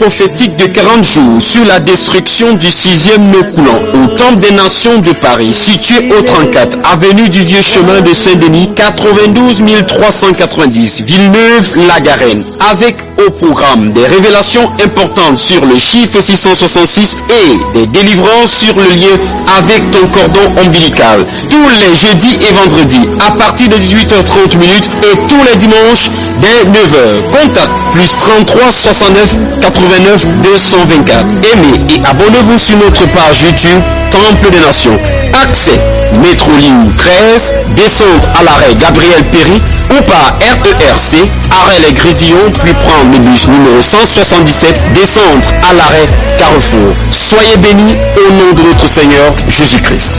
prophétique de 40 jours sur la destruction du 6e nœud coulant au Temple des Nations de Paris, situé au 34, avenue du Vieux Chemin de Saint-Denis, 92 390, Villeneuve-la-Garenne, avec au programme des révélations importantes sur le chiffre 666 et des délivrances sur le lien avec ton cordon ombilical. Tous les jeudis et vendredis à partir de 18h30 et tous les dimanches dès 9h. Contact plus 33 69 89 224. Aimez et abonnez-vous sur notre page YouTube Temple des Nations. Accès métro-ligne 13, descente à l'arrêt Gabriel Péry ou par RERC, arrêt Les Grésillons, puis prendre le bus numéro 177, descendre à l'arrêt Carrefour. Soyez bénis au nom de notre Seigneur Jésus-Christ.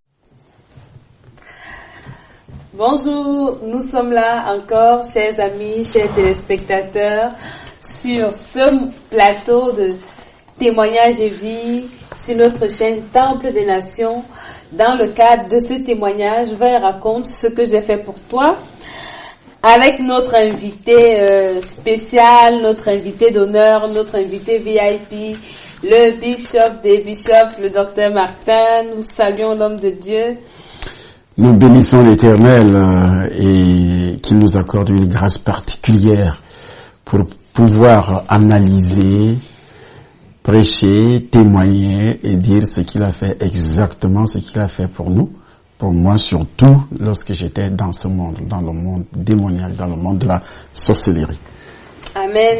Bonjour, nous sommes là encore, chers amis, chers téléspectateurs, sur ce plateau de témoignages et vie sur notre chaîne Temple des Nations. Dans le cadre de ce témoignage, je vais raconter ce que j'ai fait pour toi avec notre invité spécial, notre invité d'honneur, notre invité VIP, le bishop des bishops, le docteur Martin. Nous saluons l'homme de Dieu. Nous bénissons l'Éternel et qu'il nous accorde une grâce particulière pour pouvoir analyser, prêcher, témoigner et dire ce qu'il a fait, exactement ce qu'il a fait pour nous, pour moi surtout lorsque j'étais dans ce monde, dans le monde démoniaque, dans le monde de la sorcellerie. Amen.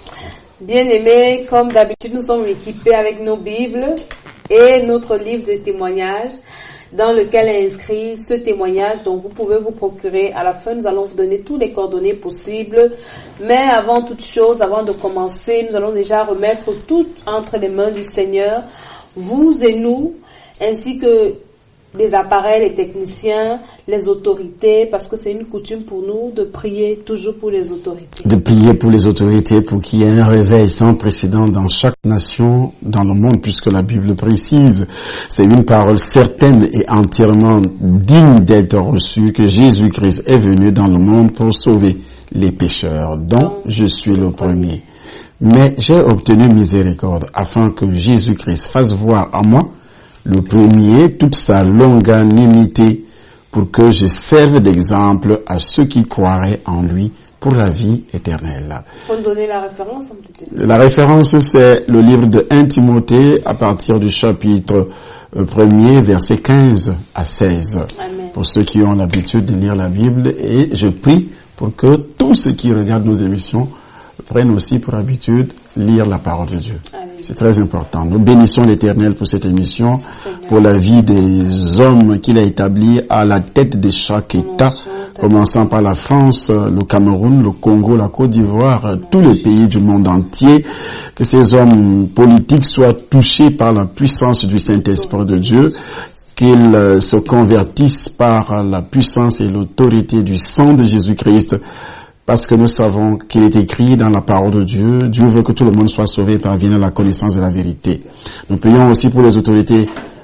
Bien-aimés, comme d'habitude, nous sommes équipés avec nos Bibles et notre livre de témoignages, dans lequel est inscrit ce témoignage dont vous pouvez vous procurer. À la fin, nous allons vous donner toutes les coordonnées possibles. Mais avant toute chose, avant de commencer, nous allons déjà remettre tout entre les mains du Seigneur, vous et nous, ainsi que les appareils, les techniciens, les autorités, parce que c'est une coutume pour nous de prier toujours pour les autorités. De prier pour les autorités, pour qu'il y ait un réveil sans précédent dans chaque nation, dans le monde, puisque la Bible précise, c'est une parole certaine et entièrement digne d'être reçue, que Jésus-Christ est venu dans le monde pour sauver les pécheurs, dont je suis le premier. Mais j'ai obtenu miséricorde, afin que Jésus-Christ fasse voir à moi, le premier, toute sa longanimité, pour que je serve d'exemple à ceux qui croiraient en lui pour la vie éternelle. Faut nous donner la référence un petit peu. La référence, c'est le livre de 1 Timothée, à partir du chapitre 1er, versets 15 à 16. Amen. Pour ceux qui ont l'habitude de lire la Bible, et je prie pour que tous ceux qui regardent nos émissions prennent aussi pour habitude lire la parole de Dieu. Amen. C'est très important. Nous bénissons l'Éternel pour cette émission, pour la vie des hommes qu'il a établis à la tête de chaque État, commençant par la France, le Cameroun, le Congo, la Côte d'Ivoire, tous les pays du monde entier. Que ces hommes politiques soient touchés par la puissance du Saint-Esprit de Dieu, qu'ils se convertissent par la puissance et l'autorité du sang de Jésus-Christ, parce que nous savons qu'il est écrit dans la parole de Dieu, Dieu veut que tout le monde soit sauvé et parvienne à la connaissance de la vérité. Nous prions aussi pour les autorités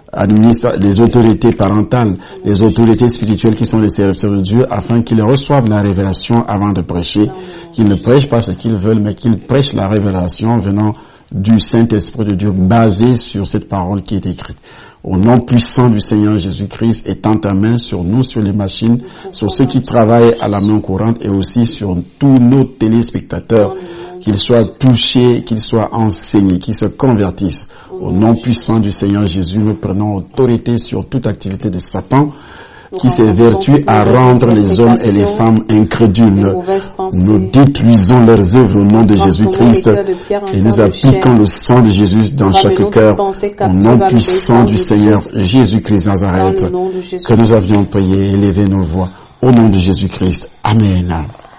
les autorités parentales, les autorités spirituelles qui sont les serviteurs de Dieu, afin qu'ils reçoivent la révélation avant de prêcher, qu'ils ne prêchent pas ce qu'ils veulent, mais qu'ils prêchent la révélation venant du Saint-Esprit de Dieu, basée sur cette parole qui est écrite. Au nom puissant du Seigneur Jésus-Christ, étends ta main sur nous, sur les machines, sur ceux qui travaillent à la main courante et aussi sur tous nos téléspectateurs, qu'ils soient touchés, qu'ils soient enseignés, qu'ils se convertissent. Au nom puissant du Seigneur Jésus, nous prenons autorité sur toute activité de Satan qui s'évertue à rendre les hommes et les femmes incrédules. Nous détruisons leurs œuvres au nom de Jésus-Christ et nous appliquons le sang de Jésus dans chaque cœur au nom puissant du Seigneur Jésus-Christ Nazareth, que nous avions prié et élevé nos voix au nom de Jésus-Christ. Amen.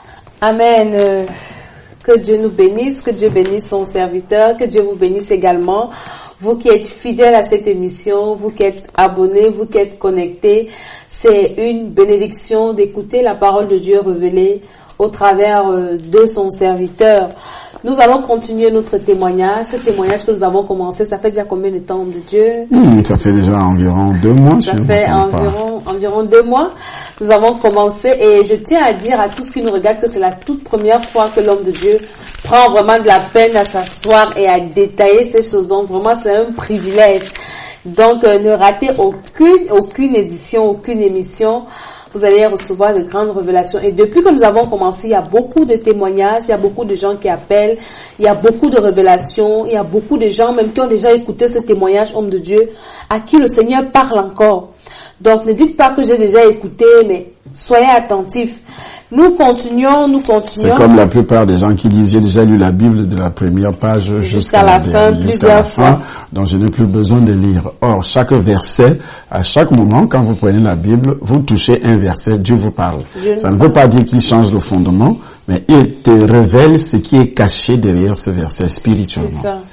Amen. Que Dieu nous bénisse, que Dieu bénisse son serviteur, que Dieu vous bénisse également. Vous qui êtes fidèles à cette émission, vous qui êtes abonnés, vous qui êtes connectés, c'est une bénédiction d'écouter la parole de Dieu révélée au travers de son serviteur. Nous allons continuer notre témoignage. Ce témoignage que nous avons commencé, ça fait déjà combien de temps, homme de Dieu? Ça fait déjà environ 2 mois. Ça fait environ 2 mois. Nous avons commencé et je tiens à dire à tous qui nous regardent que c'est la toute première fois que l'homme de Dieu prend vraiment de la peine à s'asseoir et à détailler ces choses. Donc vraiment, c'est un privilège. Donc ne ratez aucune édition, aucune émission. Vous allez recevoir de grandes révélations. Et depuis que nous avons commencé, il y a beaucoup de témoignages, il y a beaucoup de gens qui appellent, il y a beaucoup de révélations, il y a beaucoup de gens même qui ont déjà écouté ce témoignage, homme de Dieu, à qui le Seigneur parle encore. Donc ne dites pas que j'ai déjà écouté, mais soyez attentifs. Nous continuons. C'est comme la plupart des gens qui disent, j'ai déjà lu la Bible de la première page jusqu'à la fin, plusieurs fois. Donc je n'ai plus besoin de lire. Or, chaque verset, à chaque moment, quand vous prenez la Bible, vous touchez un verset, Dieu vous parle. Ça ne veut pas dire qu'il change le fondement, mais il te révèle ce qui est caché derrière ce verset spirituellement. C'est ça.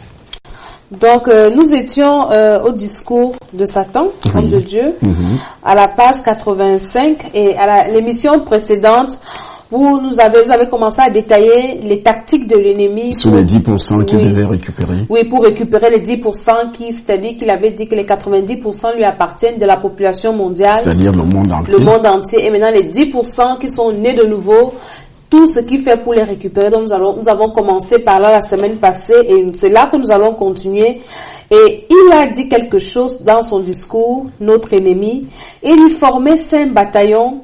Donc, nous étions au discours de Satan, homme de Dieu, à la page 85, et à l'émission précédente, vous avez commencé à détailler les tactiques de l'ennemi. Sur les 10% qu'il devait récupérer. Oui, pour récupérer les 10% c'est-à-dire qu'il avait dit que les 90% lui appartiennent de la population mondiale. C'est-à-dire le monde entier. Le monde entier. Et maintenant, les 10% qui sont nés de nouveau, tout ce qu'il fait pour les récupérer. Donc nous avons commencé par là la semaine passée et c'est là que nous allons continuer. Et il a dit quelque chose dans son discours, notre ennemi. Il formait 5 bataillons,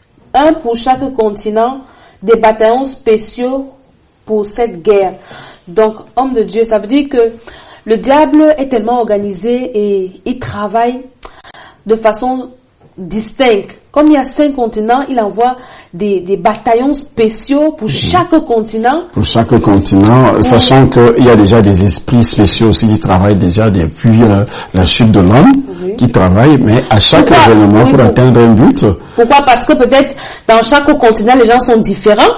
un pour chaque continent, des bataillons spéciaux pour cette guerre. Donc, homme de Dieu, ça veut dire que le diable est tellement organisé et il travaille de façon distincte. Comme il y a 5 continents, il envoie des bataillons spéciaux pour chaque continent. Pour chaque continent, sachant qu'il y a déjà des esprits spéciaux aussi qui travaillent déjà depuis la chute de l'homme, qui travaillent, mais à chaque événement pour atteindre un but. Pourquoi? Parce que peut-être dans chaque continent, les gens sont différents.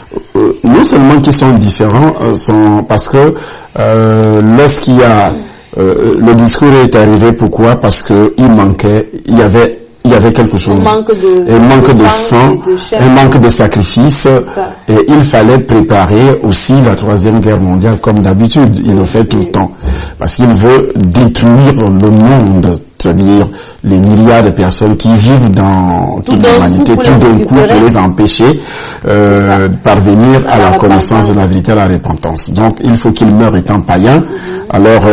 Non seulement qu'ils sont différents, parce que lorsqu'il y a le discours est arrivé, pourquoi? Parce que il y avait quelque chose. Un manque de sang, un manque de sacrifice. Et il fallait préparer aussi la 3e guerre mondiale comme d'habitude. Il le fait tout le temps. Parce qu'il veut détruire le monde. C'est-à-dire les milliards de personnes qui vivent dans toute l'humanité, tout d'un coup pour les empêcher de parvenir à la connaissance de la vérité, à la repentance. Donc il faut qu'ils meurent étant païens. Alors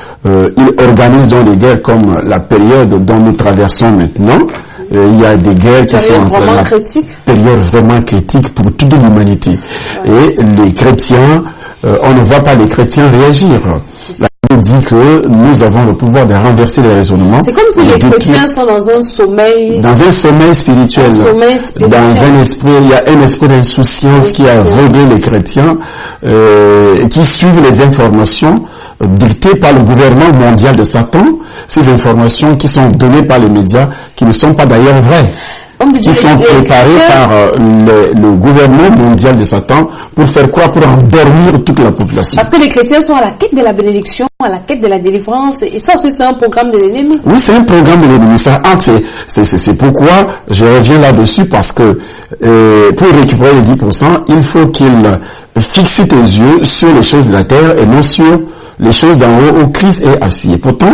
il organise donc des guerres comme la période dont nous traversons maintenant. Il y a des guerres qui sont vraiment période vraiment critique pour toute l'humanité. Et les chrétiens, on ne voit pas les chrétiens réagir. La Bible dit que nous avons le pouvoir de renverser les raisonnements. C'est comme si les chrétiens sont dans un sommeil. Dans un sommeil spirituel. Dans un esprit, il y a un esprit d'insouciance qui a volé les chrétiens, qui suivent les informations dictées par le gouvernement mondial de Satan, ces informations qui sont données par les médias, qui ne sont pas d'ailleurs vraies, qui sont préparées par le gouvernement mondial de Satan pour faire quoi? Pour endormir toute la population. Parce que les chrétiens sont à la quête de la bénédiction, à la quête de la délivrance, et ça aussi c'est un programme de l'ennemi. Oui, c'est un programme de l'ennemi. C'est pourquoi je reviens là-dessus, parce que pour récupérer les 10%, il faut qu'il fixe tes yeux sur les choses de la terre et non sur les choses d'en haut où Christ est assis. Et pourtant,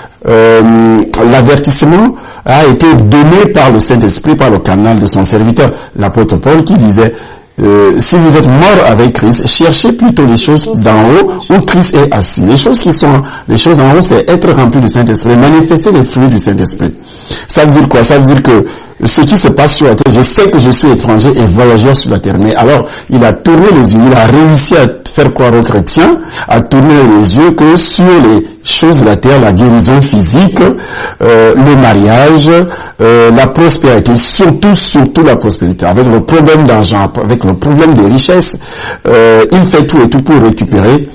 l'avertissement a été donné par le Saint-Esprit, par le canal de son serviteur, l'apôtre Paul, qui disait si vous êtes mort avec Christ, cherchez plutôt les choses d'en haut où Christ est assis. Les choses en haut, c'est être rempli du Saint-Esprit, manifester les fruits du Saint-Esprit. Ça veut dire quoi? Ça veut dire que ce qui se passe sur la terre, je sais que je suis étranger et voyageur sur la terre. Mais alors, il a tourné les yeux, il a réussi à faire croire aux chrétiens, à tourner les yeux que sur les choses de la terre, la guérison physique, le mariage, la prospérité, surtout la prospérité. Avec le problème d'argent, avec le problème des richesses, il fait tout et tout pour récupérer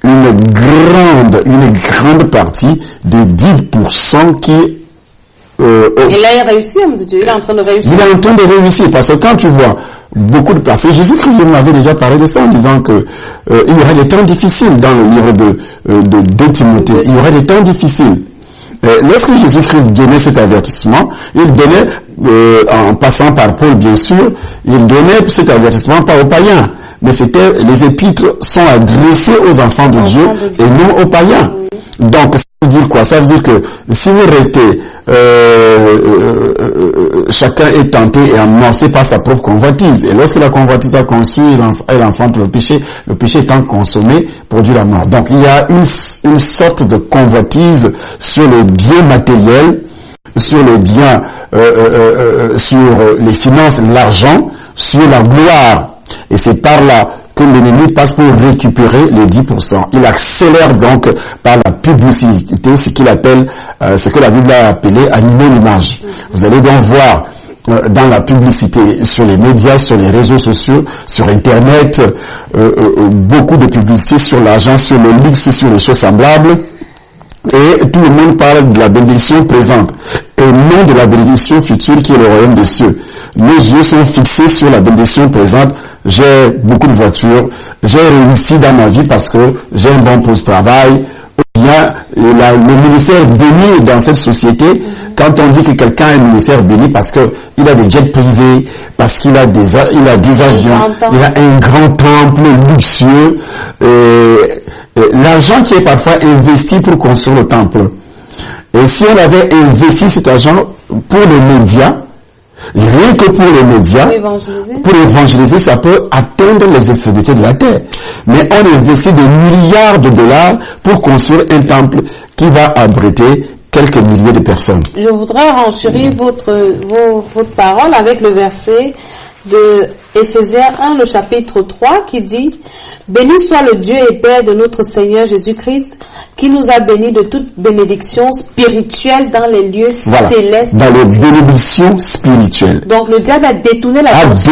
une grande partie des 10% qui et là, il réussit, homme de Dieu. Il est en train de réussir. Il est en train de réussir, parce que quand tu vois beaucoup de personnes, Jésus-Christ m'avait déjà parlé de ça en disant que il y aurait des temps difficiles dans le livre de Timothée. Il y aurait des temps difficiles. Lorsque Jésus-Christ donnait cet avertissement, il donnait, en passant par Paul bien sûr, il donnait cet avertissement pas aux païens, mais les épîtres sont adressées aux enfants de Dieu et non aux païens. Donc ça veut dire quoi? Ça veut dire que si vous restez, chacun est tenté et amorcé par sa propre convoitise, et lorsque la convoitise a conçu, elle enfante le péché étant consommé produit la mort. Donc il y a une sorte de convoitise sur les biens matériels, sur les biens, sur les finances, l'argent, sur la gloire. Et c'est par là que l'ennemi passe pour récupérer les 10%. Il accélère donc par la publicité ce qu'il appelle, ce que la Bible a appelé animer l'image. Vous allez donc voir dans la publicité, sur les médias, sur les réseaux sociaux, sur Internet, beaucoup de publicité sur l'argent, sur le luxe, sur les choses semblables. Et tout le monde parle de la bénédiction présente et non de la bénédiction future qui est le royaume des cieux. Nos yeux sont fixés sur la bénédiction présente. J'ai beaucoup de voitures, j'ai réussi dans ma vie parce que j'ai un bon poste de travail. Ou bien le ministère béni dans cette société, quand on dit que quelqu'un a un ministère béni parce que il a des jets privés, parce qu'il a des avions, il a un grand temple luxueux, l'argent qui est parfois investi pour construire le temple. Et si on avait investi cet argent pour les médias, rien que pour les médias, pour évangéliser, ça peut atteindre les extrémités de la terre. Mais on investit des milliards de dollars pour construire un temple qui va abriter quelques milliers de personnes. Je voudrais renchérir votre parole avec le verset de Éphésiens 1, le chapitre 3, qui dit « Béni soit le Dieu et Père de notre Seigneur Jésus-Christ, qui nous a bénis de toute bénédiction spirituelle dans les lieux célestes. » Dans les bénédictions spirituelles. Donc le diable a détourné l'attention.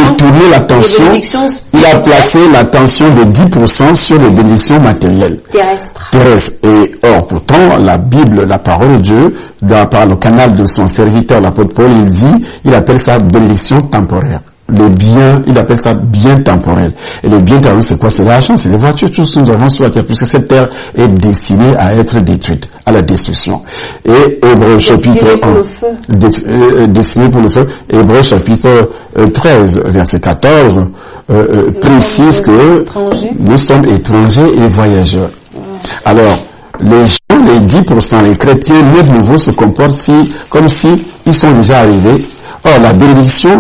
Il a placé l'attention de 10% sur les bénédictions matérielles. Terrestres. Et or, pourtant, la Bible, la parole de Dieu, par le canal de son serviteur, l'apôtre Paul, il appelle ça bénédiction temporaire. Les biens, il appelle ça bien temporel. Et les biens temporels, c'est quoi? C'est l'argent, c'est les voitures, tout ce que nous avons sur la terre, puisque cette terre est destinée à être détruite, à la destruction. Et Hébreux chapitre 1, destiné pour le feu, Hébreux chapitre 13, verset 14, précise que nous sommes étrangers et voyageurs. Alors, les gens, les 10%, les chrétiens nés de nouveau se comportent comme si ils sont déjà arrivés. Or, la bénédiction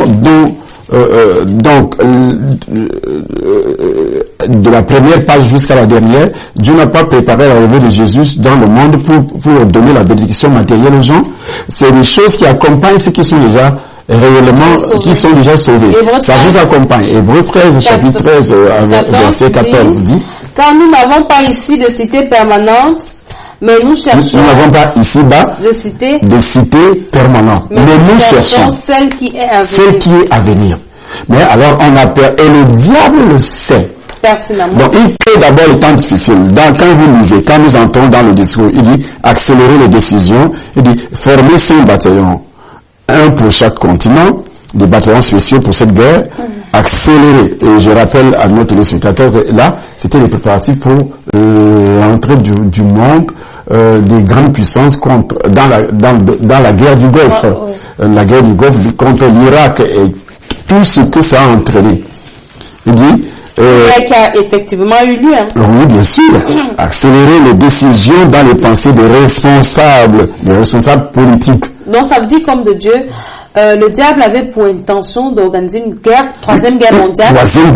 de la première page jusqu'à la dernière, Dieu n'a pas préparé l'arrivée de Jésus dans le monde pour donner la bénédiction matérielle aux gens. C'est des choses qui accompagnent ceux qui sont déjà réellement, qui sont déjà sauvés. Ça vous accompagne. Hébreux 13, chapitre 13, verset 14 dit « Car nous n'avons pas ici de cité permanente, mais nous cherchons... Nous n'avons pas ici-bas de cité permanente. Mais nous cherchons celle qui est à venir. Mais alors on a peur. Et le diable le sait. Pertinemment. Donc il crée d'abord les temps difficiles. Quand vous lisez, quand nous entrons dans le discours, il dit accélérer les décisions. Il dit former 5 bataillons. Un pour chaque continent. Des bataillons spéciaux pour cette guerre. Accélérer. Et je rappelle à nos téléspectateurs que là, c'était les préparatifs pour l'entrée du monde des grandes puissances dans la guerre du Golfe. La guerre du Golfe contre l'Irak et tout ce que ça a entraîné. Il dit qui a effectivement eu lieu. Oui, bien sûr. Accélérer les décisions dans les pensées des responsables politiques. Donc ça veut dire comme de Dieu, le diable avait pour intention d'organiser une guerre, troisième guerre mondiale.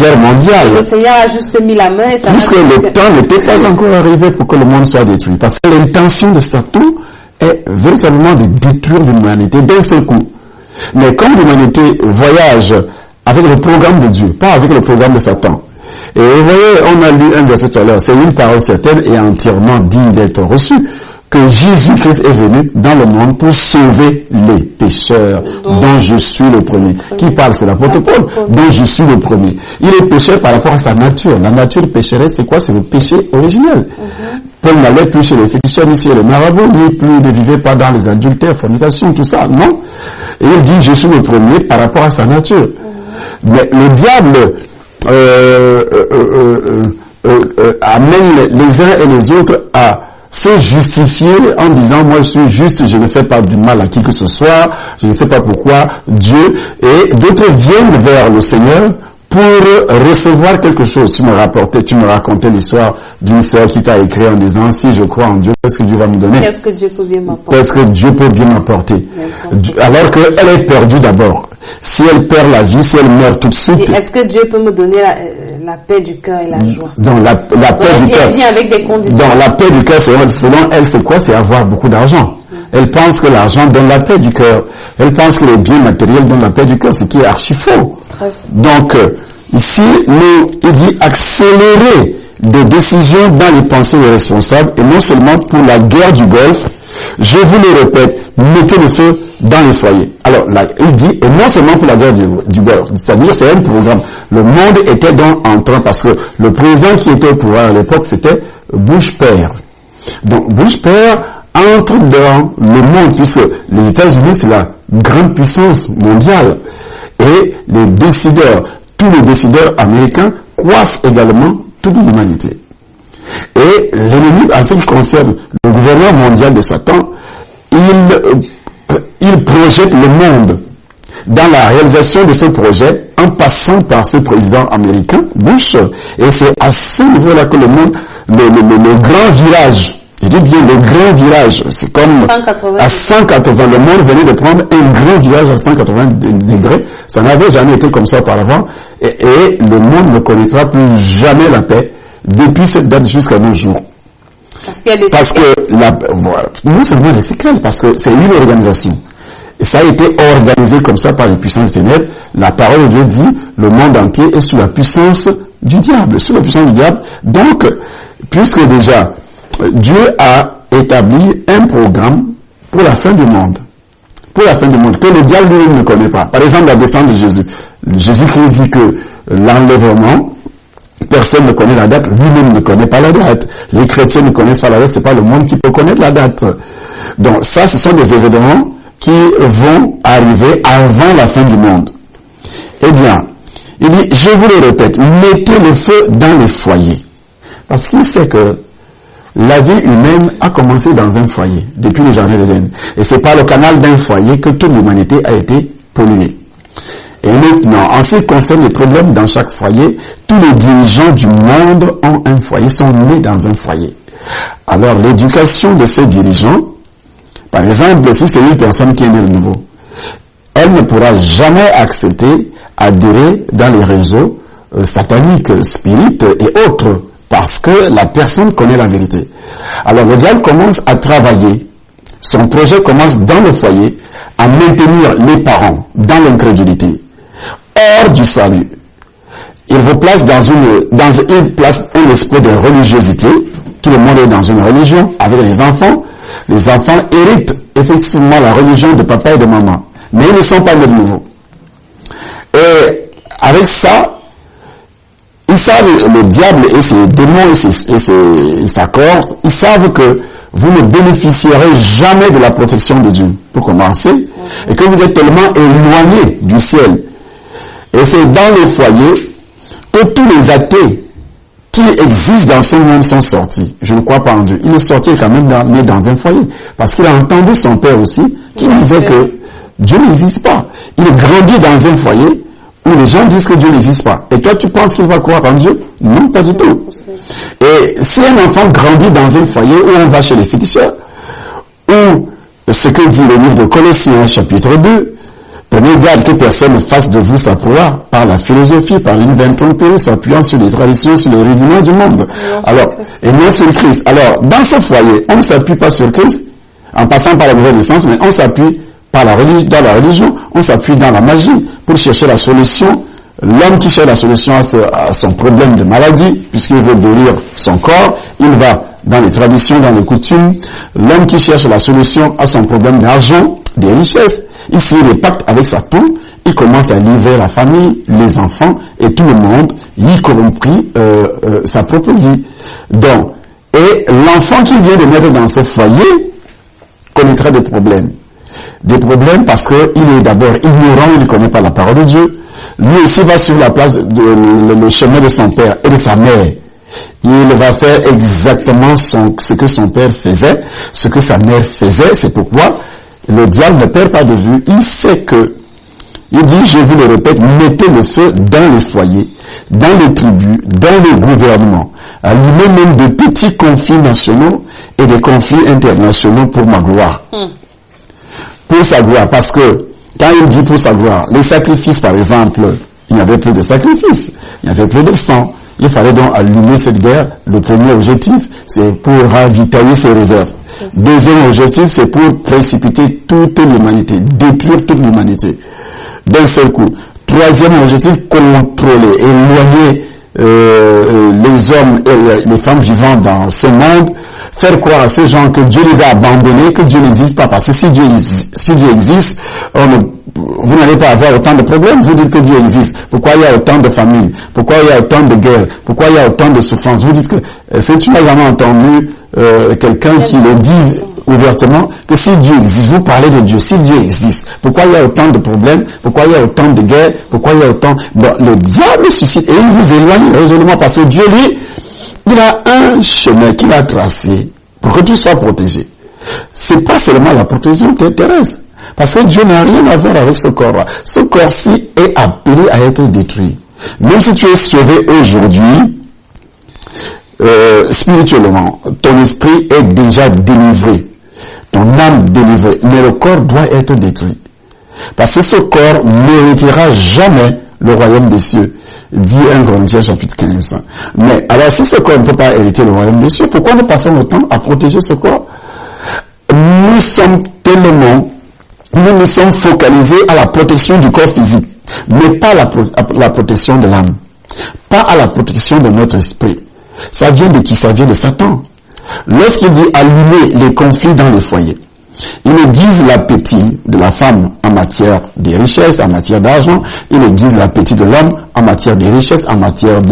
Et le Seigneur a juste mis la main et ça. Puisque le temps n'était pas encore arrivé pour que le monde soit détruit. Parce que l'intention de Satan est véritablement de détruire l'humanité d'un seul coup. Mais comme l'humanité voyage avec le programme de Dieu, pas avec le programme de Satan. Et vous voyez, on a lu un verset tout à l'heure, c'est une parole certaine et entièrement digne d'être reçue, que Jésus-Christ est venu dans le monde pour sauver les pécheurs, dont je suis le premier. Qui parle? C'est l'apôtre Paul, dont je suis le premier. Il est pécheur par rapport à sa nature. La nature pécheresse, c'est quoi? C'est le péché originel. Paul n'allait plus chez les féticheurs, ni chez les marabouts, ni plus ne vivait pas dans les adultères, fornications, tout ça, non. Et il dit, je suis le premier par rapport à sa nature. Mais le diable amène les uns et les autres à se justifier en disant moi je suis juste, je ne fais pas du mal à qui que ce soit, je ne sais pas pourquoi Dieu, et d'autres viennent vers le Seigneur pour recevoir quelque chose. Tu me racontais l'histoire d'une sœur qui t'a écrit en disant si je crois en Dieu, qu'est-ce que Dieu va me donner? Qu'est-ce que Dieu peut bien m'apporter? Qu'est-ce que Dieu peut bien m'apporter? Alors qu'elle est perdue d'abord. Si elle perd la vie, si elle meurt tout de suite. Et est-ce que Dieu peut me donner la paix du cœur et la joie? Donc la paix du cœur. Elle vient avec des conditions. Donc la paix du cœur, selon elle, c'est quoi? C'est avoir beaucoup d'argent. Elle pense que l'argent donne la paix du cœur. Elle pense que les biens matériels donnent la paix du cœur, ce qui est archi faux. Donc, ici, il dit accélérer des décisions dans les pensées des responsables, et non seulement pour la guerre du Golfe, je vous le répète, mettez le feu dans les foyers. Alors là, il dit, et non seulement pour la guerre du Golfe, c'est-à-dire c'est un programme. Le monde était donc en train, parce que le président qui était au pouvoir à l'époque, c'était Bush père. Donc Bush père entre dans le monde, puisque les États-Unis, c'est la grande puissance mondiale. Et les décideurs, tous les décideurs américains coiffent également toute l'humanité. Et l'ennemi, en ce qui concerne le gouverneur mondial de Satan, il projette le monde dans la réalisation de ce projet en passant par ce président américain, Bush. Et c'est à ce niveau-là que le monde, le grand virage, je dis bien le grand virage, c'est comme 180 à 180, le monde venait de prendre un grand virage à 180 degrés, ça n'avait jamais été comme ça auparavant, et le monde ne connaîtra plus jamais la paix depuis cette date jusqu'à nos jours. Parce que voilà, non seulement les séquelles, parce que c'est une organisation. Et ça a été organisé comme ça par les puissances ténèbres. La parole de Dieu dit, le monde entier est sous la puissance du diable, sous la puissance du diable. Donc, puisque déjà, Dieu a établi un programme pour la fin du monde. Pour la fin du monde, que le diable lui ne connaît pas. Par exemple, la descente de Jésus. Jésus-Christ dit que l'enlèvement, personne ne connaît la date, lui-même ne connaît pas la date. Les chrétiens ne connaissent pas la date, c'est pas le monde qui peut connaître la date. Donc ça, ce sont des événements qui vont arriver avant la fin du monde. Eh bien, il dit, je vous le répète, mettez le feu dans les foyers. Parce qu'il sait que la vie humaine a commencé dans un foyer, depuis le jardin d'Éden. Et c'est par le canal d'un foyer que toute l'humanité a été polluée. Et maintenant, en ce qui concerne les problèmes dans chaque foyer, tous les dirigeants du monde ont un foyer, sont nés dans un foyer. Alors, l'éducation de ces dirigeants, par exemple, si c'est une personne qui est née de nouveau, elle ne pourra jamais accepter, adhérer dans les réseaux sataniques, spirites et autres, parce que la personne connaît la vérité. Alors, le diable commence à travailler. Son projet commence dans le foyer à maintenir les parents dans l'incrédulité, hors du salut. Il vous place il place un esprit de religiosité. Tout le monde est dans une religion avec les enfants. Les enfants héritent effectivement la religion de papa et de maman, mais ils ne sont pas de nouveau. Et avec ça, ils savent, le diable et ses démons et sa corde, ils savent que vous ne bénéficierez jamais de la protection de Dieu, pour commencer, et que vous êtes tellement éloigné du ciel. Et c'est dans les foyers que tous les athées qui existent dans ce monde sont sortis. Je ne crois pas en Dieu. Il est sorti quand même né dans un foyer, parce qu'il a entendu son père aussi, qui disait que Dieu n'existe pas. Il est grandi dans un foyer où les gens disent que Dieu n'existe pas. Et toi, tu penses qu'il va croire en Dieu? Non, pas du tout. Et si un enfant grandit dans un foyer où on va chez les féticheurs, où ce que dit le livre de Colossiens, chapitre 2, prenez garde que personne ne fasse de vous sa proie par la philosophie, par une vaine tromperie, s'appuyant sur les traditions, sur les rudiments du monde. Alors, et non sur le Christ. Alors, dans ce foyer, on ne s'appuie pas sur Christ, en passant par la nouvelle naissance, mais on s'appuie dans la religion, on s'appuie dans la magie pour chercher la solution. L'homme qui cherche la solution à son problème de maladie, puisqu'il veut guérir son corps, il va dans les traditions, dans les coutumes. L'homme qui cherche la solution à son problème d'argent, des richesses, il signe des pactes avec Satan, il commence à livrer la famille, les enfants et tout le monde, y compris sa propre vie. Donc, et l'enfant qui vient de naître dans ce foyer connaîtra des problèmes. Des problèmes parce qu'il est d'abord ignorant, il ne connaît pas la parole de Dieu. Lui aussi va sur la place, le chemin de son père et de sa mère. il va faire exactement ce que son père faisait, ce que sa mère faisait. C'est pourquoi le diable ne perd pas de vue. Il sait que, il dit, je vous le répète, mettez le feu dans les foyers, dans les tribus, dans les gouvernements, allumez même de petits conflits nationaux et des conflits internationaux pour ma gloire. Pour sa gloire, parce que quand il dit pour sa gloire, les sacrifices par exemple, il n'y avait plus de sacrifices, il n'y avait plus de sang. Il fallait donc allumer cette guerre. Le premier objectif, c'est pour ravitailler ses réserves. Deuxième objectif, c'est pour précipiter toute l'humanité, détruire toute l'humanité d'un seul coup. Troisième objectif, contrôler, éloigner les hommes et les femmes vivant dans ce monde, faire croire à ces gens que Dieu les a abandonnés, que Dieu n'existe pas. Parce que si Dieu existe, vous n'allez pas avoir autant de problèmes. Vous dites que Dieu existe. Pourquoi il y a autant de familles? Pourquoi il y a autant de guerres? Pourquoi il y a autant de souffrances? Vous dites que, si tu n'as jamais entendu quelqu'un qui le dit ouvertement, que si Dieu existe, vous parlez de Dieu, si Dieu existe, pourquoi il y a autant de problèmes? Pourquoi il y a autant de guerres? Pourquoi il y a autant... Bon, le diable suscite et il vous éloigne résolument parce que Dieu, lui, il a un chemin qu'il a tracé pour que tu sois protégé. C'est pas seulement la protection terrestre. Parce que Dieu n'a rien à voir avec ce corps-là. Ce corps-ci est appelé à être détruit. Même si tu es sauvé aujourd'hui, spirituellement, ton esprit est déjà délivré. Ton âme délivrée. Mais le corps doit être détruit. Parce que ce corps n'héritera jamais le royaume des cieux. Dit 1 Corinthiens chapitre 15. Mais alors si ce corps ne peut pas hériter le royaume des cieux, pourquoi nous passons le temps à protéger ce corps? Nous nous sommes focalisés à la protection du corps physique, mais pas à la protection de l'âme, pas à la protection de notre esprit. Ça vient de qui? Ça vient de Satan. Lorsqu'il dit allumer les conflits dans les foyers, il aiguise l'appétit de la femme en matière de richesse, en matière d'argent, il aiguise l'appétit de l'homme en matière de richesse, en matière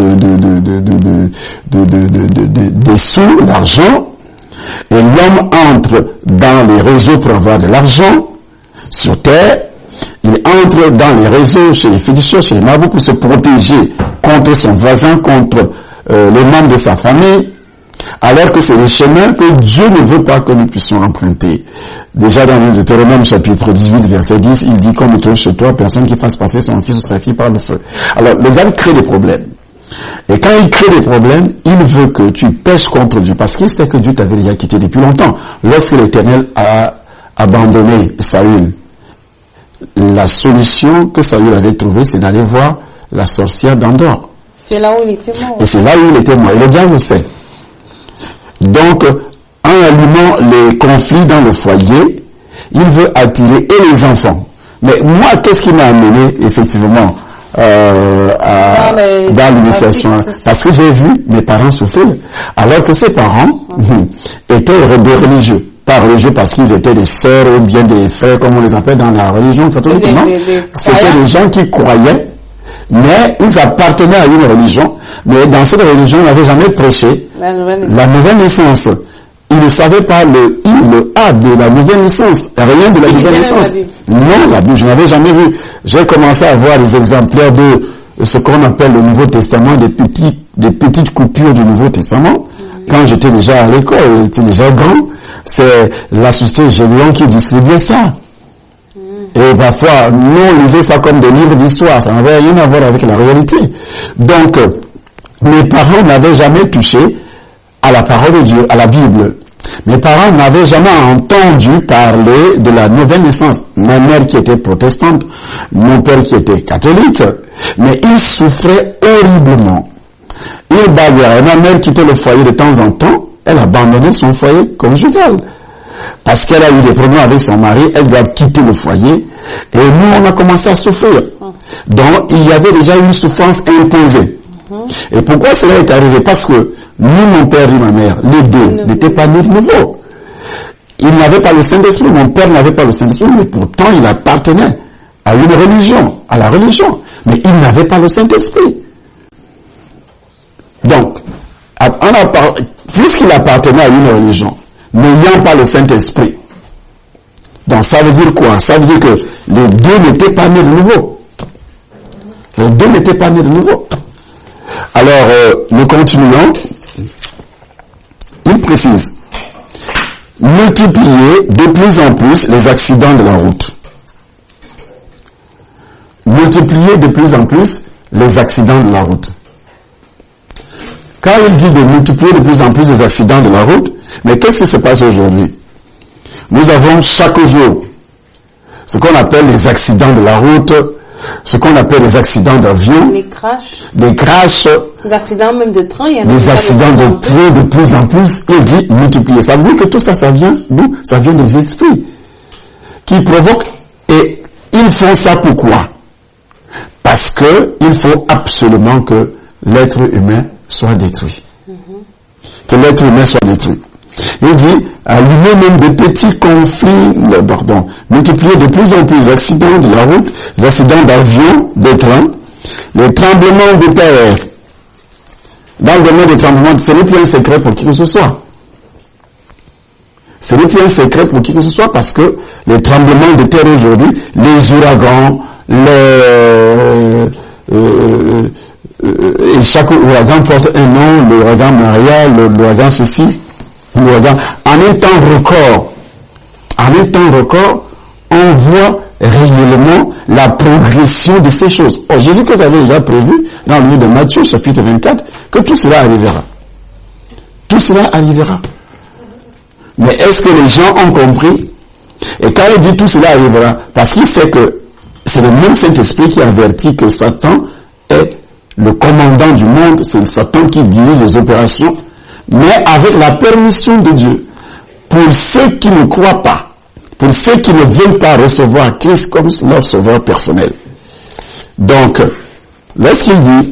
des sous, d'argent, et l'homme entre dans les réseaux pour avoir de l'argent sur terre, il entre dans les réseaux chez les fiduciaires, chez les marabouts pour se protéger contre son voisin, contre les membres de sa famille, alors que c'est le chemin que Dieu ne veut pas que nous puissions emprunter. Déjà dans le Deutéronome chapitre 18 verset 10, il dit comme il trouve chez toi personne qui fasse passer son fils ou sa fille par le feu. Alors le diable crée des problèmes. Et quand il crée des problèmes, il veut que tu pèches contre Dieu parce qu'il sait que Dieu t'avait déjà quitté depuis longtemps. Lorsque l'Éternel a abandonné Saül, la solution que Saül avait trouvée, c'est d'aller voir la sorcière d'Endor. C'est là où il était mort. Et c'est là où il était mort. Et le diable le sait. Donc, en allumant les conflits dans le foyer, il veut attirer et les enfants. Mais moi, qu'est-ce qui m'a amené, effectivement, dans l'initiation? Parce que j'ai vu mes parents souffrir. Alors que ces parents étaient des religieux. Pas religieux parce qu'ils étaient des sœurs ou bien des frères, comme on les appelle dans la religion. C'était des gens qui croyaient, mais ils appartenaient à une religion. Mais dans cette religion, ils n'avaient jamais prêché la nouvelle naissance. Ils ne savaient pas le A de la nouvelle naissance. Rien de la nouvelle naissance. Non, la Bible, je n'avais jamais vu. J'ai commencé à voir des exemplaires de ce qu'on appelle le Nouveau Testament, des petites coupures du Nouveau Testament. Quand j'étais déjà à l'école, j'étais déjà grand. C'est la société Gédéon qui distribuait ça. Et parfois, nous, on lisait ça comme des livres d'histoire. Ça n'avait rien à voir avec la réalité. Donc, mes parents n'avaient jamais touché à la parole de Dieu, à la Bible. Mes parents n'avaient jamais entendu parler de la nouvelle naissance. Ma mère qui était protestante, mon père qui était catholique, mais ils souffraient horriblement. Ils bagarraient. Ma mère quittait le foyer de temps en temps, elle abandonnait son foyer conjugal. Parce qu'elle a eu des problèmes avec son mari, elle doit quitter le foyer. Et nous, on a commencé à souffrir. Donc, il y avait déjà une souffrance imposée. Et pourquoi cela est arrivé? Parce que ni mon père ni ma mère, les deux, n'étaient pas nés de nouveau. Ils n'avaient pas le Saint-Esprit. Mon père n'avait pas le Saint-Esprit, mais pourtant il appartenait à une religion, à la religion. Mais il n'avait pas le Saint-Esprit. Donc, puisqu'il appartenait à une religion, n'ayant pas le Saint-Esprit, donc ça veut dire quoi? Ça veut dire que les deux n'étaient pas nés de nouveau. Les deux n'étaient pas nés de nouveau. Alors, nous continuons. Il précise, multiplier de plus en plus les accidents de la route. Multiplier de plus en plus les accidents de la route. Quand il dit de multiplier de plus en plus les accidents de la route, mais qu'est-ce qui se passe aujourd'hui? Nous avons chaque jour ce qu'on appelle les accidents de la route, ce qu'on appelle les accidents d'avion, les crashs, les accidents même de train, il y en a des accidents de train de plus en plus. Il dit multiplier. Ça veut dire que tout ça, ça vient d'où? Ça vient des esprits qui provoquent. Et ils font ça pourquoi? Parce que il faut absolument que l'être humain soit détruit. Que l'être humain soit détruit. Il dit, allumer même de petits conflits, multiplier de plus en plus les accidents de la route, les accidents d'avion, de train, les tremblements de terre. Dans le domaine des tremblements, ce n'est plus un secret pour qui que ce soit. Ce n'est plus un secret pour qui que ce soit parce que les tremblements de terre aujourd'hui, les ouragans, et chaque ouragan porte un nom, l'ouragan Maria, l'ouragan ceci, l'ouragan. En un temps record, on voit réellement la progression de ces choses. Oh, Jésus-Christ avait déjà prévu, dans le livre de Matthieu, chapitre 24, que tout cela arrivera. Tout cela arrivera. Mais est-ce que les gens ont compris? Et quand il dit tout cela arrivera, parce qu'il sait que c'est le même Saint-Esprit qui avertit que Satan est le commandant du monde, c'est Satan qui dirige les opérations, mais avec la permission de Dieu. Pour ceux qui ne croient pas, pour ceux qui ne veulent pas recevoir Christ comme leur sauveur personnel. Donc, lorsqu'il dit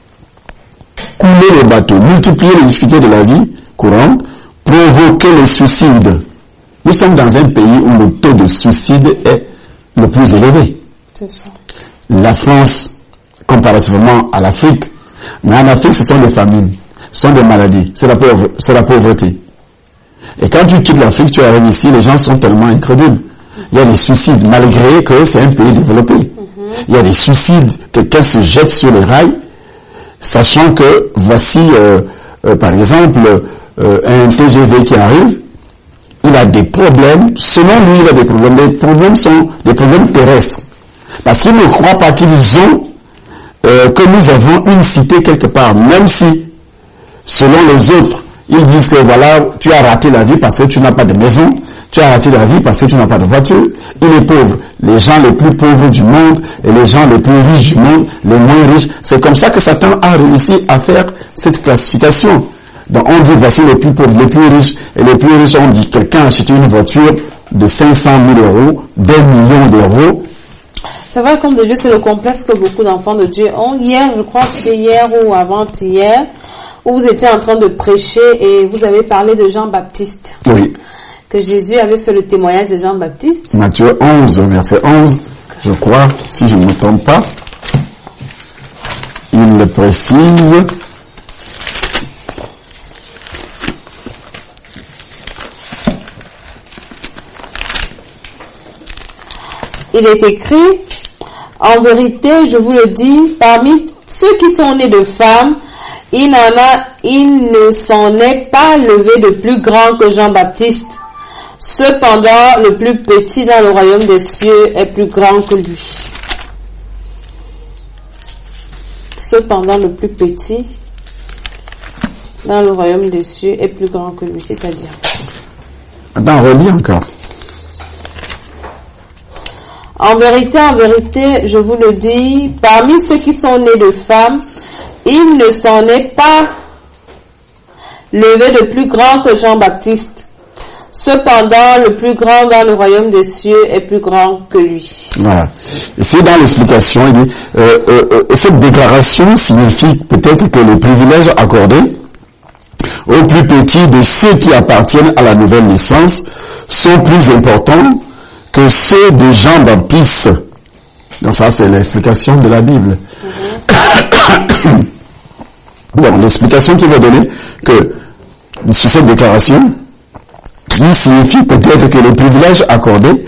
couler les bateaux, multiplier les difficultés de la vie courante, provoquer les suicides. Nous sommes dans un pays où le taux de suicide est le plus élevé. C'est ça. La France, comparativement à l'Afrique, mais en Afrique, ce sont des famines, ce sont des maladies, c'est la pauvreté. Et quand tu quittes l'Afrique, tu arrives ici, les gens sont tellement incrédules. Il y a des suicides, malgré que c'est un pays développé. Il y a des suicides, quelqu'un se jette sur les rails, sachant que voici, par exemple, un TGV qui arrive, il a des problèmes, selon lui il a des problèmes, les problèmes sont des problèmes terrestres. Parce qu'ils ne croient pas qu'ils ont, que nous avons une cité quelque part, même si, selon les autres, ils disent que voilà, tu as raté la vie parce que tu n'as pas de maison, tu as raté la vie parce que tu n'as pas de voiture. Il est pauvre. Les gens les plus pauvres du monde et les gens les plus riches du monde, les moins riches. C'est comme ça que Satan a réussi à faire cette classification. Donc on dit voici les plus pauvres, les plus riches. Et les plus riches, on dit quelqu'un a acheté une voiture de 500 000 euros, d'1 million d'euros. C'est vrai, comme de Dieu, c'est le complexe que beaucoup d'enfants de Dieu ont. Hier, je crois que c'était hier ou avant-hier, où vous étiez en train de prêcher et vous avez parlé de Jean-Baptiste. Oui. Que Jésus avait fait le témoignage de Jean-Baptiste. Matthieu 11, verset 11, je crois, si je ne me trompe pas. Il le précise. Il est écrit, en vérité, je vous le dis, parmi ceux qui sont nés de femmes, il ne s'en est pas levé de plus grand que Jean-Baptiste. Cependant, le plus petit dans le royaume des cieux est plus grand que lui. Cependant, le plus petit dans le royaume des cieux est plus grand que lui, c'est-à-dire. Attends, relis encore. En vérité, je vous le dis, parmi ceux qui sont nés de femmes, il ne s'en est pas levé de plus grand que Jean-Baptiste. Cependant, le plus grand dans le royaume des cieux est plus grand que lui. Voilà. Et c'est dans l'explication, il dit, cette déclaration signifie peut-être que les privilèges accordés aux plus petits de ceux qui appartiennent à la nouvelle naissance sont plus importants que ceux de Jean-Baptiste. Donc ça, c'est l'explication de la Bible. Bon, l'explication qu'il va donner que sur cette déclaration, il signifie peut-être que les privilèges accordés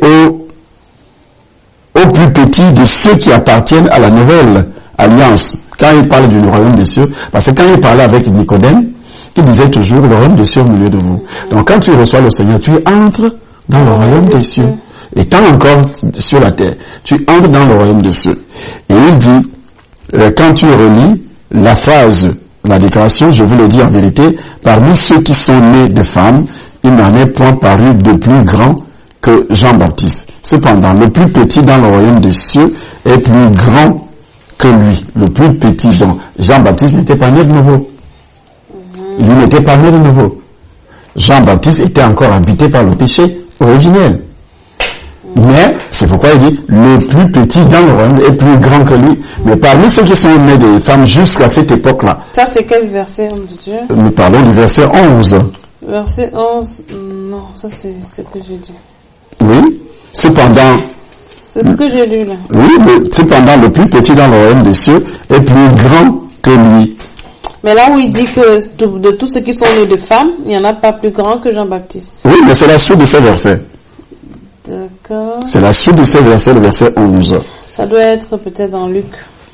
aux plus petits de ceux qui appartiennent à la nouvelle alliance, Quand il parle du royaume des cieux, parce que quand il parlait avec Nicodème, il disait toujours le royaume des cieux au milieu de vous. Donc quand tu reçois le Seigneur, tu entres dans le royaume des cieux. Étant encore sur la terre, tu entres dans le royaume des cieux. Et il dit, quand tu relis la phrase, la déclaration, je vous le dis en vérité, parmi ceux qui sont nés de femmes, il n'en est point paru de plus grand que Jean-Baptiste. Cependant, le plus petit dans le royaume des cieux est plus grand que lui. Le plus petit, donc Jean-Baptiste n'était pas né de nouveau. Lui n'était pas né de nouveau. Jean-Baptiste était encore habité par le péché originel. Mais, c'est pourquoi il dit, le plus petit dans le royaume est plus grand que lui. Mais parmi ceux qui sont nés des femmes jusqu'à cette époque-là. Ça, c'est quel verset, homme de Dieu? Nous parlons du verset 11. Verset 11, non, ça c'est ce que j'ai dit. Oui, cependant... C'est ce que j'ai lu là. Oui, mais cependant, le plus petit dans le royaume des cieux est plus grand que lui. Mais là où il dit que de tous ceux qui sont nés de femmes, il n'y en a pas plus grand que Jean-Baptiste. Oui, mais c'est la suite de ces versets. D'accord. C'est la suite de ces versets, le verset 11. Ça doit être peut-être dans Luc.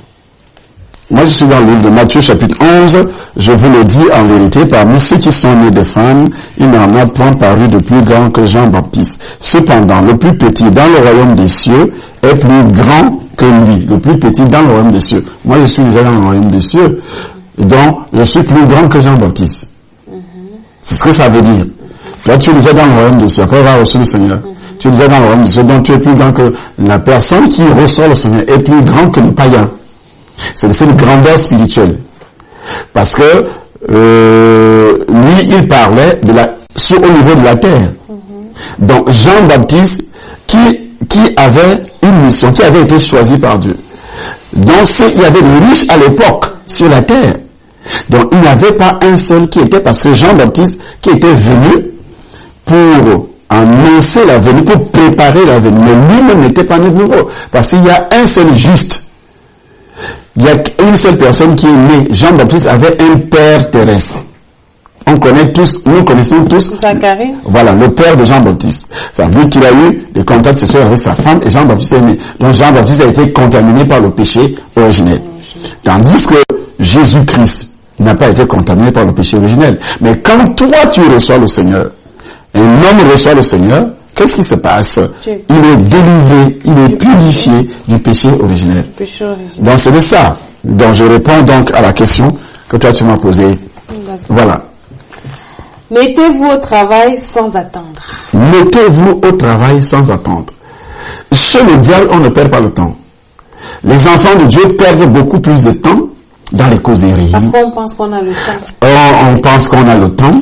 Moi, je suis dans le livre de Matthieu, chapitre 11. Je vous le dis en vérité, parmi ceux qui sont nés de femmes, il n'en a point paru de plus grand que Jean-Baptiste. Cependant, le plus petit dans le royaume des cieux est plus grand que lui. Le plus petit dans le royaume des cieux. Moi, je suis déjà dans le royaume des cieux. Donc, je suis plus grand que Jean-Baptiste. C'est ce que ça veut dire. Toi, tu es déjà dans le royaume des cieux. Après, on va reçu le Seigneur. Tu es déjà dans le royaume des cieux. Donc, tu es plus grand que la personne qui reçoit le Seigneur est plus grand que le païen. C'est une grandeur spirituelle. Parce que lui, il parlait au niveau de la terre. Donc Jean-Baptiste, qui avait une mission, qui avait été choisi par Dieu. Donc il y avait des riches à l'époque sur la terre. Donc il n'y avait pas un seul qui était, parce que Jean-Baptiste qui était venu pour annoncer la venue, pour préparer la venue. Mais lui-même n'était pas né de nouveau. Parce qu'il y a un seul juste. Il y a une seule personne qui est née. Jean-Baptiste avait un père terrestre. Nous connaissons tous Zacharie. Voilà, le père de Jean-Baptiste. Ça veut dire qu'il a eu des contacts sexuels avec sa femme et Jean-Baptiste est né. Donc Jean-Baptiste a été contaminé par le péché originel. Tandis que Jésus-Christ n'a pas été contaminé par le péché originel. Mais quand toi tu reçois le Seigneur, un homme reçoit le Seigneur, qu'est-ce qui se passe? Il est délivré, il est purifié du péché originel. Donc c'est de ça. Donc je réponds donc à la question que toi tu m'as posée. Voilà. Mettez-vous au travail sans attendre. Mettez-vous au travail sans attendre. Chez le diable, on ne perd pas le temps. Les enfants de Dieu perdent beaucoup plus de temps dans les causeries. Parce qu'on pense qu'on a le temps. On pense qu'on a le temps.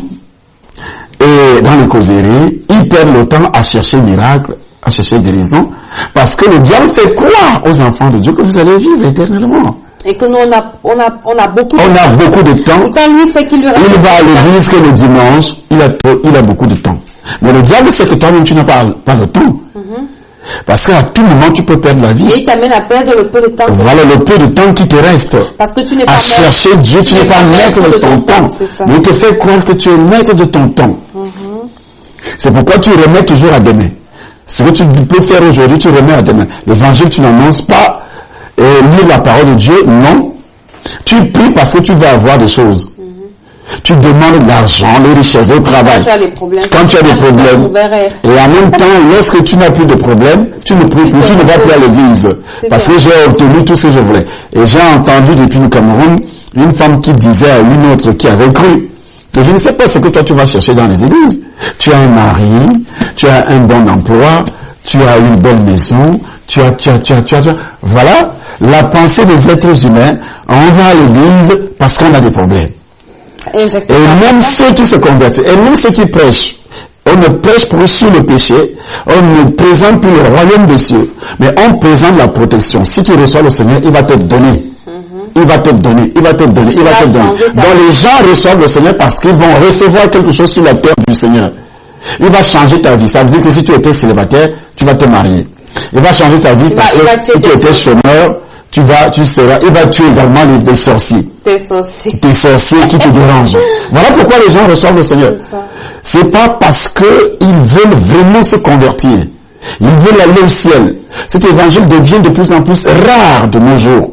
Et dans les causeries, ils perdent le temps à chercher miracle, à chercher guérison. Parce que le diable fait croire aux enfants de Dieu que vous allez vivre éternellement. Et que nous, on a beaucoup de temps. Pourtant, lui, c'est qu'il lui reste. Il va à l'église que le dimanche, il a beaucoup de temps. Mais le diable sait que toi-même, tu n'as pas le temps. Parce qu'à tout moment, tu peux perdre la vie. Et il t'amène à perdre le peu de temps. Voilà le peu de temps qui te reste. Parce que tu n'es pas à chercher Dieu, tu n'es pas maître de ton temps. Mais il te fait croire que tu es maître de ton temps. C'est pourquoi tu remets toujours à demain. Ce que tu peux faire aujourd'hui, tu remets à demain. L'évangile, tu n'annonces pas. Et lire la parole de Dieu, non. Tu pries parce que tu veux avoir des choses. Tu demandes l'argent, les richesses, le travail. Quand tu as des problèmes. Et en même temps, lorsque tu n'as plus de problèmes, tu ne pries plus, tu ne vas plus à l'église. Parce que j'ai obtenu tout ce que je voulais. Et j'ai entendu depuis le Cameroun, une femme qui disait à une autre qui avait cru. Et je ne sais pas ce que toi tu vas chercher dans les églises. Tu as un mari, tu as un bon emploi, tu as une belle maison, tu as. Voilà la pensée des êtres humains. On va à l'église parce qu'on a des problèmes. Exactement. Et même ceux qui se convertissent, et même ceux qui prêchent, on ne prêche plus sur le péché, on ne présente plus le royaume des cieux, mais on présente la protection. Si tu reçois le Seigneur, il va te donner. Il va te donner. Donc les gens reçoivent le Seigneur parce qu'ils vont recevoir quelque chose sur la terre du Seigneur. Il va changer ta vie. Ça veut dire que si tu étais célibataire, tu vas te marier. Il va changer ta vie parce que si tu étais chômeur, il va tuer également des sorciers. Des sorciers qui te dérangent. Voilà pourquoi les gens reçoivent le Seigneur. C'est pas parce que ils veulent vraiment se convertir. Ils veulent aller au ciel. Cet évangile devient de plus en plus rare de nos jours.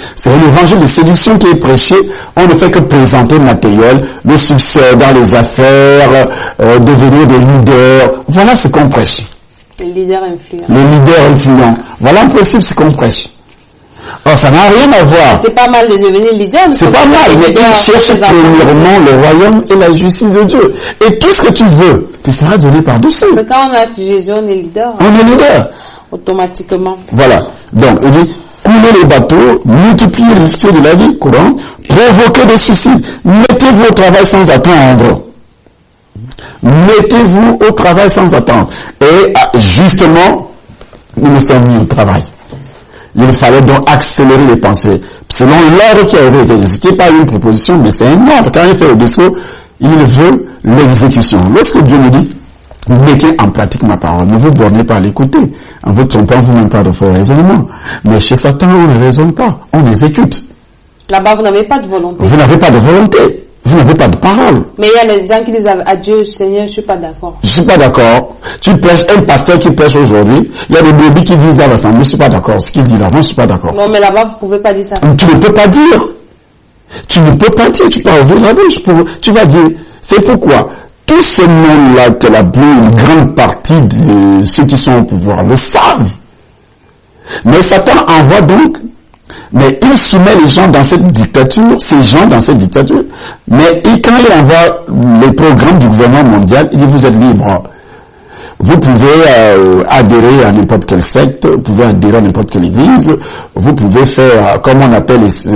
C'est l'évangile de séduction qui est prêché. On ne fait que présenter le matériel, le succès dans les affaires, devenir des leaders. Voilà ce qu'on prêche. Les leaders influents. Les leaders influents. Voilà en principe ce qu'on prêche. Or, ça n'a rien à voir. C'est pas mal de devenir leader. C'est pas mal, mais il cherche premièrement le royaume et la justice de Dieu. Et tout ce que tu veux, tu seras donné par-dessus. C'est quand on a Jésus, on est leader. On est leader. Automatiquement. Voilà. Donc, il dit, coulez les bateaux, multipliez les difficultés de la vie courante, provoquez des suicides, mettez-vous au travail sans attendre. Mettez-vous au travail sans attendre. Et justement, nous nous sommes mis au travail. Il fallait donc accélérer les pensées. Selon l'ordre qui avait été dit, ce n'est pas une proposition, mais c'est un ordre. Quand il fait le discours, il veut l'exécution. Lorsque Dieu nous dit, mettez en pratique ma parole, ne vous bornez pas à l'écouter. En vous trompant, vous n'avez pas de faux raisonnement. Mais chez Satan, on ne raisonne pas, on exécute. Là-bas, vous n'avez pas de volonté. Vous n'avez pas de volonté. Vous n'avez pas de parole. Mais il y a les gens qui disent à Dieu, Seigneur, je suis pas d'accord. Je suis pas d'accord. Tu prêches, un pasteur qui prêche aujourd'hui, il y a des brebis qui disent dans l'assemblée, je suis pas d'accord. Ce qu'il dit là, moi je suis pas d'accord. Non, mais là-bas, vous pouvez pas dire ça. Tu ne peux pas dire. Tu ne peux pas dire, tu peux ouvrir la bouche. Tu vas dire, c'est pourquoi tout ce monde-là, que une grande partie de ceux qui sont au pouvoir le savent. Mais Satan envoie donc, mais il soumet les gens dans cette dictature, ces gens dans cette dictature, mais quand il envoie les programmes du gouvernement mondial, il dit vous êtes libres. Vous pouvez adhérer à n'importe quelle secte, vous pouvez adhérer à n'importe quelle église, vous pouvez faire, comme on appelle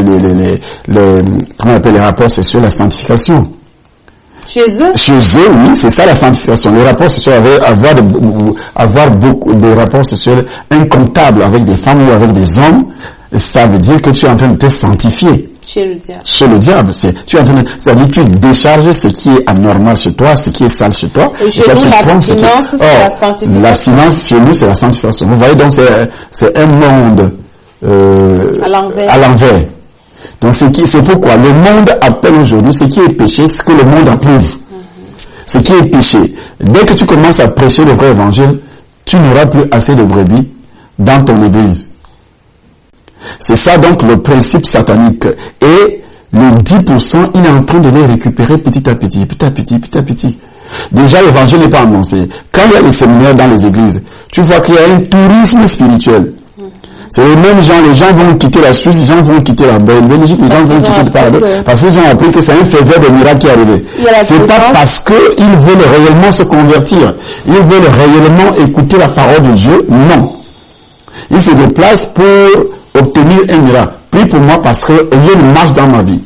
les rapports sexuels, la sanctification. Chez eux? Chez eux, oui, c'est ça la sanctification. Les rapports sexuels, avoir beaucoup des rapports sexuels incomptables avec des femmes ou avec des hommes, ça veut dire que tu es en train de te sanctifier. Chez le diable. Chez le diable. C'est-à-dire que tu décharges ce qui est anormal chez toi, ce qui est sale chez toi. Et chez nous, l'abstinence, c'est la sanctification. L'abstinence, chez nous, c'est la sanctification. Vous voyez, donc, c'est un monde à l'envers. Donc, c'est pourquoi le monde appelle aujourd'hui ce qui est péché, ce que le monde approuve. Ce qui est péché. Dès que tu commences à prêcher le vrai évangile, tu n'auras plus assez de brebis dans ton église. C'est ça donc le principe satanique. Et les 10%, il est en train de les récupérer petit à petit. Déjà, l'évangile n'est pas annoncé. Quand il y a les séminaires dans les églises, tu vois qu'il y a un tourisme spirituel. C'est les mêmes gens, les gens vont quitter la Suisse, les gens vont quitter la Belgique, les gens vont quitter le Paraguay, parce qu'ils ont appris que c'est un faiseur de miracles qui est arrivé. C'est pas parce qu'ils veulent réellement se convertir, ils veulent réellement écouter la parole de Dieu, non. Ils se déplacent pour obtenir un miracle. Prie pour moi parce que rien ne marche dans ma vie.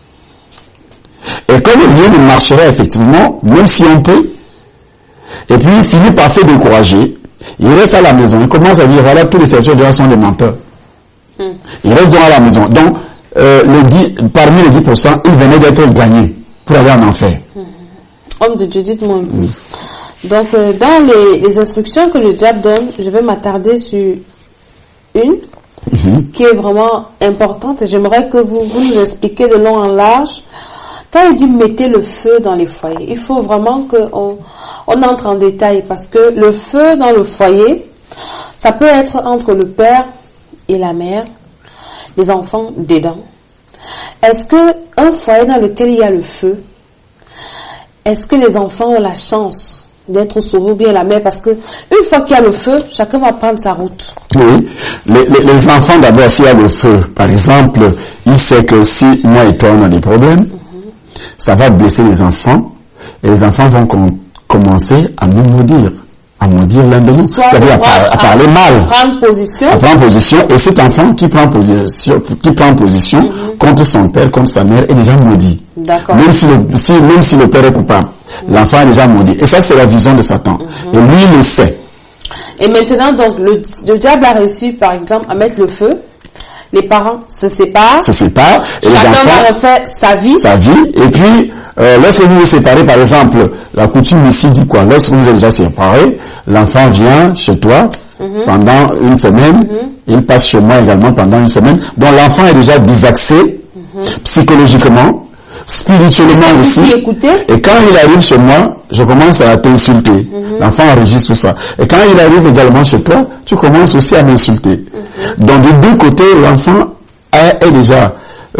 Et comme rien ne marcherait effectivement, même si on peut, et puis il finit par se décourager, il reste à la maison, il commence à dire voilà, tous les serviteurs de Dieu sont des menteurs. Il reste donc à la maison. Donc, parmi les 10%, il venait d'être gagné pour aller en enfer. Homme de Dieu, dites-moi un peu. Donc, dans les instructions que le diable donne, je vais m'attarder sur une qui est vraiment importante et j'aimerais que vous nous expliquiez de long en large. Quand il dit mettez le feu dans les foyers, il faut vraiment qu'on entre en détail parce que le feu dans le foyer, ça peut être entre le père et la mère, les enfants dedans. Est-ce que un foyer dans lequel il y a le feu, est-ce que les enfants ont la chance d'être sauvés ou bien la mère? Parce que une fois qu'il y a le feu, chacun va prendre sa route. Oui, les enfants d'abord, s'il y a le feu, par exemple, il sait que si moi et toi on a des problèmes, ça va blesser les enfants et les enfants vont commencer à nous maudire l'un de nous, c'est-à-dire à parler mal, à prendre position, et cet enfant qui prend position contre son père, contre sa mère est déjà maudit. D'accord. Même si le père est coupable, l'enfant est déjà maudit. Et ça, c'est la vision de Satan. Et lui, il le sait. Et maintenant, donc, le diable a réussi, par exemple, à mettre le feu. Les parents se séparent. Et les enfants va refaire sa vie. Et puis, lorsque vous vous séparez, par exemple, la coutume ici dit quoi? Lorsque vous êtes déjà séparés, l'enfant vient chez toi pendant une semaine. Il passe chez moi également pendant une semaine. Donc l'enfant est déjà désaxé psychologiquement, spirituellement aussi. Et quand il arrive chez moi, je commence à t'insulter. L'enfant enregistre tout ça. Et quand il arrive également chez toi, tu commences aussi à m'insulter. Donc de deux côtés, l'enfant est déjà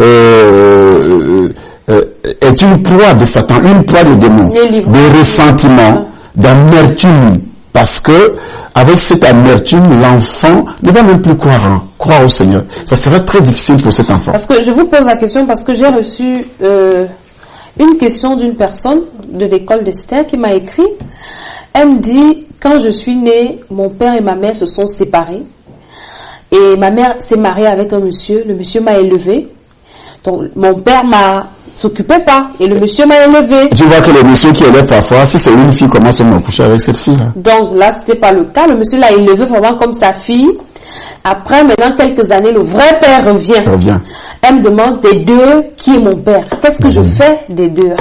est une proie de Satan, une proie de démons, de ressentiment, d'amertume, parce que avec cette amertume, l'enfant ne va même plus croire au Seigneur. Ça sera très difficile pour cet enfant. Parce que je vous pose la question parce que j'ai reçu une question d'une personne de l'école d'Esther qui m'a écrit. Elle me dit, quand je suis née, mon père et ma mère se sont séparés. Et ma mère s'est mariée avec un monsieur. Le monsieur m'a élevée. Donc, mon père s'occupait pas. Et le monsieur m'a élevée. Tu vois que le monsieur qui élève parfois, si c'est une fille, comment se coucher avec cette fille-là? Donc, là, c'était pas le cas. Le monsieur l'a élevée vraiment comme sa fille. Après, maintenant, quelques années, le vrai père revient. Elle me demande des deux, qui est mon père? Qu'est-ce que je fais des deux?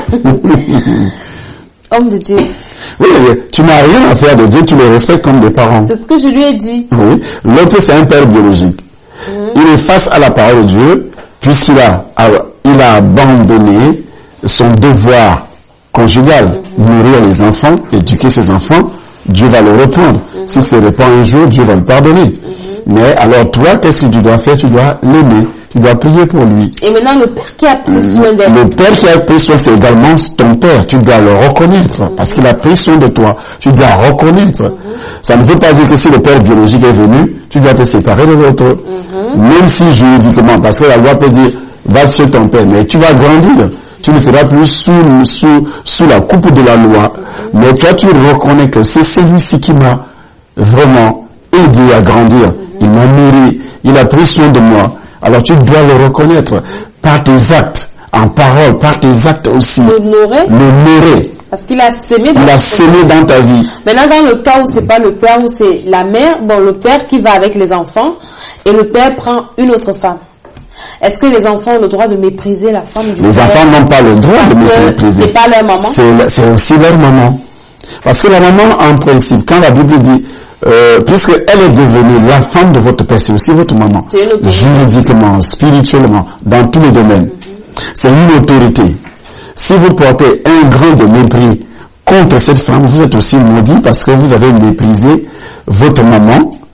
Homme de Dieu. Oui, tu n'as rien à faire de Dieu, tu les respectes comme des parents. C'est ce que je lui ai dit. Oui, l'autre c'est un père biologique. Il est face à la parole de Dieu, puisqu'il a abandonné son devoir conjugal, nourrir les enfants, éduquer ses enfants. Dieu va le reprendre. S'il se répand un jour, Dieu va le pardonner. Mais alors toi, qu'est-ce que tu dois faire? Tu dois l'aimer. Tu dois prier pour lui. Et maintenant, le père qui a pris soin d'elle. Le père qui a pris soin, c'est également ton père. Tu dois le reconnaître. Parce qu'il a pris soin de toi. Tu dois reconnaître. Ça ne veut pas dire que si le père biologique est venu, tu dois te séparer de l'autre. Même si juridiquement, parce que la loi peut dire, va chez ton père. Mais tu vas grandir. Tu ne seras plus sous la coupe de la loi. Mais toi, tu reconnais que c'est celui-ci qui m'a vraiment aidé à grandir. Il m'a nourri. Il a pris soin de moi. Alors tu dois le reconnaître par tes actes, en parole, par tes actes aussi. L'honorer. Parce qu'il a sémé dans ta vie. Maintenant, dans le cas où c'est pas le père, où c'est la mère, le père qui va avec les enfants, et le père prend une autre femme. Est-ce que les enfants ont le droit de mépriser la femme du père? Les enfants n'ont pas le droit de mépriser. C'est pas leur maman. C'est aussi leur maman. Parce que la maman, en principe, quand la Bible dit, puisque elle est devenue la femme de votre père, c'est aussi votre maman. Juridiquement, spirituellement, dans tous les domaines. C'est une autorité. Si vous portez un grain de mépris contre cette femme, vous êtes aussi maudit parce que vous avez méprisé votre maman.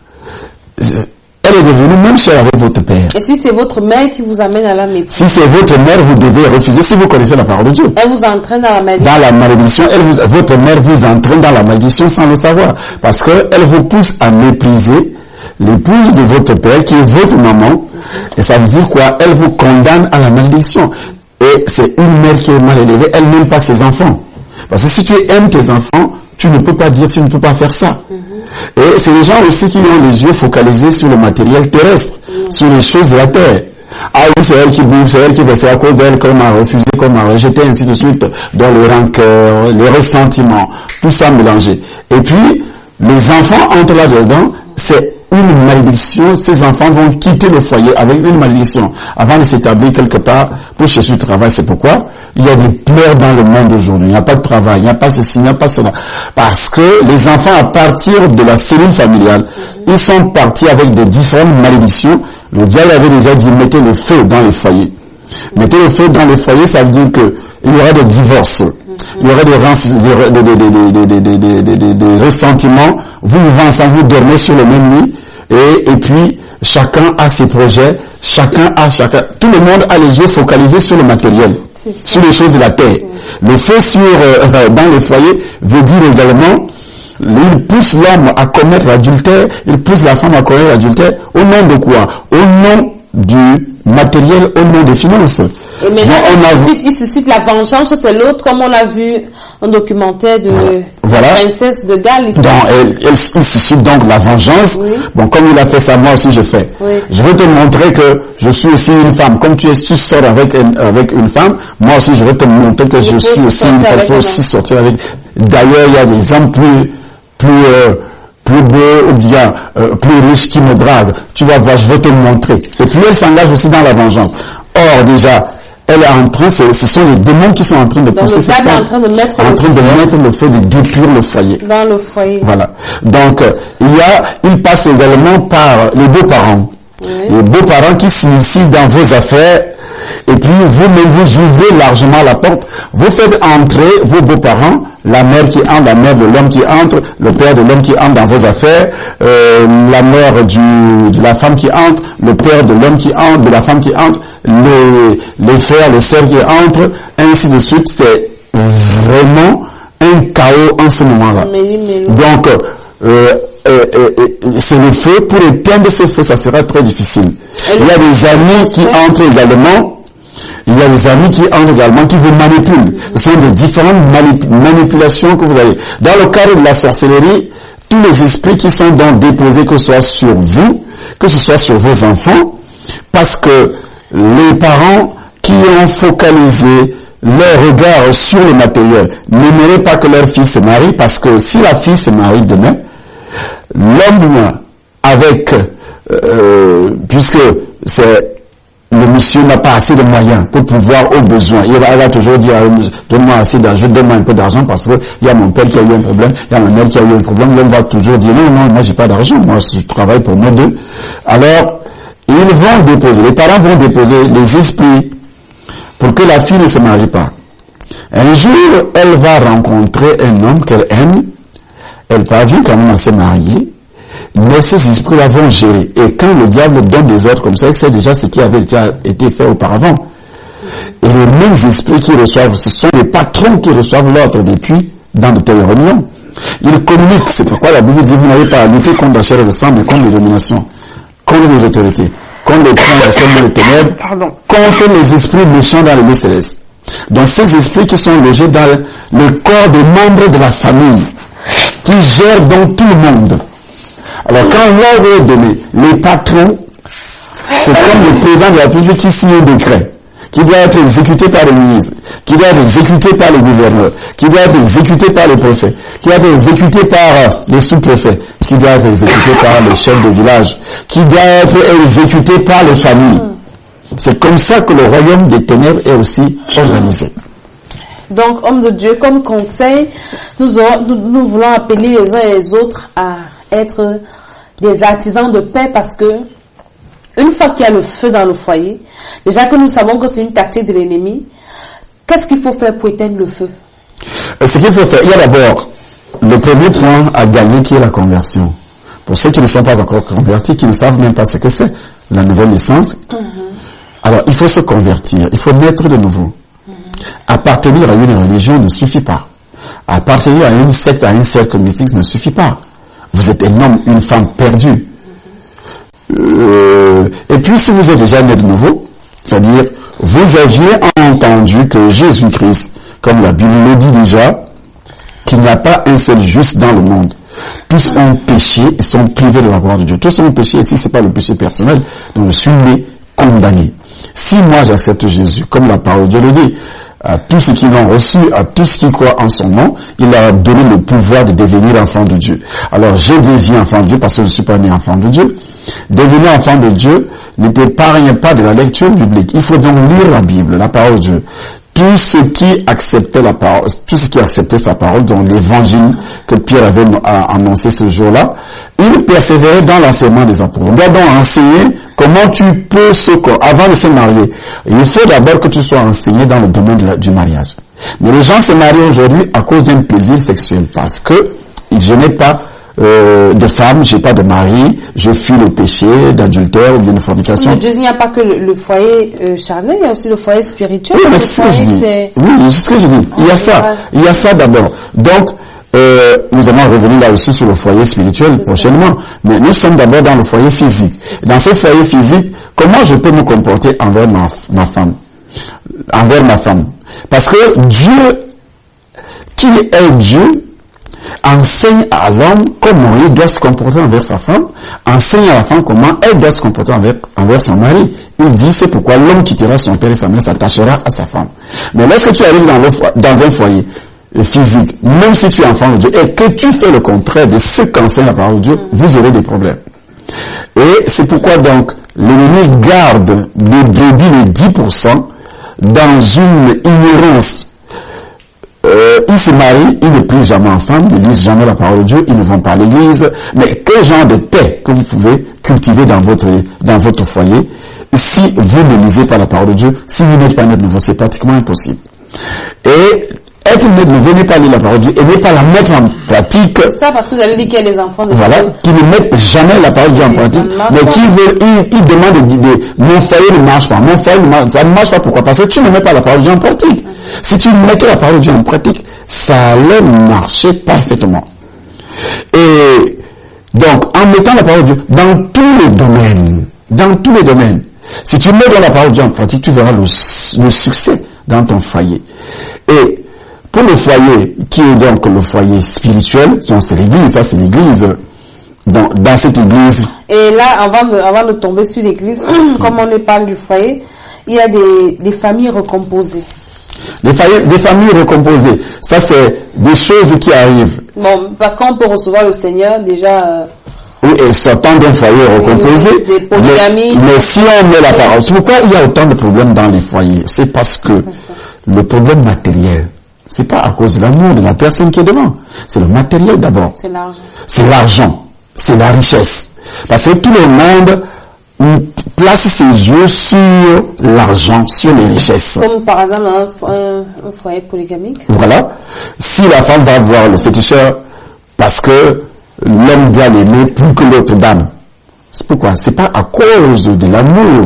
Elle est devenue même chère avec votre père. Et si c'est votre mère qui vous amène à la mépris? Si c'est votre mère, vous devez refuser si vous connaissez la parole de Dieu. Elle vous entraîne dans la malédiction. Dans la malédiction, votre mère vous entraîne dans la malédiction sans le savoir. Parce qu'elle vous pousse à mépriser l'épouse de votre père qui est votre maman. Et ça veut dire quoi? Elle vous condamne à la malédiction. Et c'est une mère qui est mal élevée, elle n'aime pas ses enfants. Parce que si tu aimes tes enfants, tu ne peux pas dire, tu ne peux pas faire ça. Et c'est les gens aussi qui ont les yeux focalisés sur le matériel terrestre, sur les choses de la terre. Ah oui, c'est elle qui bouffe, c'est elle qui fait, c'est à cause d'elle qu'on m'a refusé, qu'on m'a rejeté, ainsi de suite, dans les rancœurs, les ressentiments, tout ça mélangé. Et puis, les enfants entrent là-dedans, c'est une malédiction, ces enfants vont quitter le foyer avec une malédiction avant de s'établir quelque part pour chercher du travail. C'est pourquoi il y a des pleurs dans le monde aujourd'hui. Il n'y a pas de travail, il n'y a pas ceci, il n'y a pas cela. Parce que les enfants, à partir de la cellule familiale, ils sont partis avec des différentes malédictions. Le diable avait déjà dit, mettez le feu dans les foyers. Mettez le feu dans les foyers, ça veut dire que il y aura des divorces. Il y aurait des ressentiments. Vous vivez ensemble, vous dormez sur le même lit. Et puis, chacun a ses projets. Tout le monde a les yeux focalisés sur le matériel. Sur les choses de la terre. Le feu dans les foyers veut dire également, il pousse l'homme à commettre l'adultère, il pousse la femme à commettre l'adultère. Au nom de quoi? Au nom du matériel, au nom des finances. Et maintenant, il suscite la vengeance, c'est l'autre, comme on l'a vu en documentaire de la princesse de Galles. Il suscite donc la vengeance. Oui. Bon, comme il a fait ça, moi aussi je fais. Oui. Je veux te montrer que je suis aussi une femme. Comme tu sors avec une femme, moi aussi je veux te montrer que je suis aussi une femme. Je peux aussi sortir avec. D'ailleurs, il y a des hommes plus beau ou bien plus riche qui me drague. Tu vas voir, je vais te montrer. Et puis elle s'engage aussi dans la vengeance. Or déjà, elle est en train, ce sont les démons qui sont en train de pousser cette femme, en train de mettre le feu, de détruire le foyer. Dans le foyer. Voilà. Donc il passe également par les beaux-parents. Oui. Les beaux-parents qui s'initient dans vos affaires et puis vous-même vous ouvrez largement la porte, vous faites entrer vos beaux-parents, la mère qui entre, la mère de l'homme qui entre, le père de l'homme qui entre dans vos affaires, la mère de la femme qui entre, le père de l'homme qui entre, de la femme qui entre, les frères, les sœurs qui entrent, ainsi de suite. C'est vraiment un chaos en ce moment-là. Donc, c'est le feu. Pour éteindre ce feu, ça sera très difficile. Il y a des amis qui entrent également. Il y a des amis qui entrent également, qui vous manipulent. Ce sont des différentes manipulations que vous avez. Dans le cadre de la sorcellerie, tous les esprits qui sont donc déposés, que ce soit sur vous, que ce soit sur vos enfants, parce que les parents qui ont focalisé leur regard sur le matériel n'aimeraient pas que leur fille se marie, parce que si la fille se marie demain, l'homme avec, puisque c'est le monsieur n'a pas assez de moyens pour pouvoir aux besoins. Il va toujours dire, donne-moi assez d'argent, donne-moi un peu d'argent parce que il y a mon père qui a eu un problème, il y a ma mère qui a eu un problème. L'homme va toujours dire, non, moi j'ai pas d'argent, moi je travaille pour nous deux. Alors, ils vont déposer, les parents vont déposer les esprits pour que la fille ne se marie pas. Un jour, elle va rencontrer un homme qu'elle aime, elle parvient quand même à se marier, mais ces esprits-là vont gérer. Et quand le diable donne des ordres comme ça, il sait déjà ce qui avait déjà été fait auparavant. Et les mêmes esprits qui reçoivent, ce sont les patrons qui reçoivent l'ordre depuis dans de telles réunions. Ils communiquent. C'est pourquoi la Bible dit, vous n'avez pas à lutter contre la chair et le sang, mais contre les dominations, contre les autorités, contre les princes des ténèbres, contre les esprits méchants dans les lieux célestes. Donc ces esprits qui sont logés dans le corps des membres de la famille, qui gèrent donc tout le monde. Alors quand l'ordre est donné, les patrons, c'est comme le président de la République qui signe un décret, qui doit être exécuté par les ministres, qui doit être exécuté par les gouverneurs, qui doit être exécuté par les préfets, qui doit être exécuté par les sous-préfets, qui doit être exécuté par les chefs de village, qui doit être exécuté par les familles. C'est comme ça que le royaume des ténèbres est aussi organisé. Donc, hommes de Dieu, comme conseil, nous voulons appeler les uns et les autres à être des artisans de paix, parce que une fois qu'il y a le feu dans le foyer, déjà que nous savons que c'est une tactique de l'ennemi, qu'est-ce qu'il faut faire pour éteindre le feu? Ce qu'il faut faire, il y a d'abord le premier point à gagner qui est la conversion. Pour ceux qui ne sont pas encore convertis, qui ne savent même pas ce que c'est, la nouvelle naissance, alors il faut se convertir, il faut naître de nouveau. Appartenir à une religion ne suffit pas. Appartenir à une secte, à un cercle mystique ne suffit pas. Vous êtes un homme, une femme perdue. Et puis si vous êtes déjà né de nouveau, c'est-à-dire vous aviez entendu que Jésus-Christ, comme la Bible le dit déjà, qu'il n'y a pas un seul juste dans le monde. Tous ont péché et sont privés de la gloire de Dieu. Tous ont péché, ici c'est pas le péché personnel, donc je suis né condamné. Si moi j'accepte Jésus, comme la parole de Dieu le dit, à tous ceux qui l'ont reçu, à tous qui croient en son nom, il leur a donné le pouvoir de devenir enfant de Dieu. Alors, je deviens enfant de Dieu parce que je ne suis pas né enfant de Dieu. Devenir enfant de Dieu ne t'épargne pas de la lecture biblique. Il faut donc lire la Bible, la parole de Dieu. Tous ceux qui acceptaient la parole, tous ceux qui acceptaient sa parole, dans l'évangile que Pierre avait annoncé ce jour-là, ils persévéraient dans l'enseignement des apôtres. On doit donc enseigner comment tu peux avant de se marier. Il faut d'abord que tu sois enseigné dans le domaine du mariage. Mais les gens se marient aujourd'hui à cause d'un plaisir sexuel, parce que je n'ai pas de femme, j'ai pas de mari, je fuis le péché d'adultère ou bien de fornication. Mais Dieu, il n'y a pas que le foyer charnel, il y a aussi le foyer spirituel. Oui, mais c'est ce que je dis. Oui, c'est ce que je dis. Il y a ça d'abord. Donc, nous allons revenir là aussi sur le foyer spirituel prochainement. Mais nous sommes d'abord dans le foyer physique. Dans ce foyer physique, comment je peux me comporter envers ma femme? Envers ma femme. Parce que Dieu, qui est Dieu, enseigne à l'homme comment il doit se comporter envers sa femme, enseigne à la femme comment elle doit se comporter envers son mari. Il dit, c'est pourquoi l'homme quittera son père et sa mère, s'attachera à sa femme. Mais lorsque tu arrives dans un foyer physique, même si tu es enfant de Dieu, et que tu fais le contraire de ce qu'enseigne la parole de Dieu, vous aurez des problèmes. Et c'est pourquoi donc, l'ennemi garde des brebis les 10% dans une ignorance ils se marient, ils ne prient jamais ensemble, ils ne lisent jamais la parole de Dieu, ils ne vont pas à l'église. Mais quel genre de paix que vous pouvez cultiver dans votre foyer si vous ne lisez pas la parole de Dieu, si vous n'êtes pas né de nouveau, c'est pratiquement impossible. Et être né de nouveau n'est pas lire la parole de Dieu et n'est pas la mettre en pratique. Ça parce que vous allez dire qu'il y a des enfants de Dieu. Voilà, qui ne mettent jamais la parole de Dieu en pratique, mais ils demandent mon foyer ne marche pas, ça ne marche pas, pourquoi? Parce que tu ne mets pas la parole de Dieu en pratique. Si tu mettais la parole de Dieu en pratique, ça allait marcher parfaitement. Et donc, en mettant la parole de Dieu dans tous les domaines, si tu mets la parole de Dieu en pratique, tu verras le succès dans ton foyer. Et pour le foyer, qui est donc le foyer spirituel, c'est l'église, ça c'est l'église. Dans cette église. Et là, avant de tomber sur l'église, comme on parle du foyer, il y a des familles recomposées. Des familles recomposées, ça c'est des choses qui arrivent. Bon, parce qu'on peut recevoir le Seigneur déjà. Oui, et sortant d'un foyer recomposé. Des polygamies. Mais si on met la parole, c'est pourquoi il y a autant de problèmes dans les foyers. C'est parce que le problème matériel, c'est pas à cause de l'amour de la personne qui est devant. C'est le matériel d'abord. C'est l'argent. C'est l'argent. C'est la richesse. Parce que tout le monde place ses yeux sur l'argent, sur les richesses. Comme par exemple un foyer polygamique. Voilà. Si la femme va voir le féticheur parce que l'homme doit l'aimer plus que l'autre dame. C'est pourquoi? C'est pas à cause de l'amour.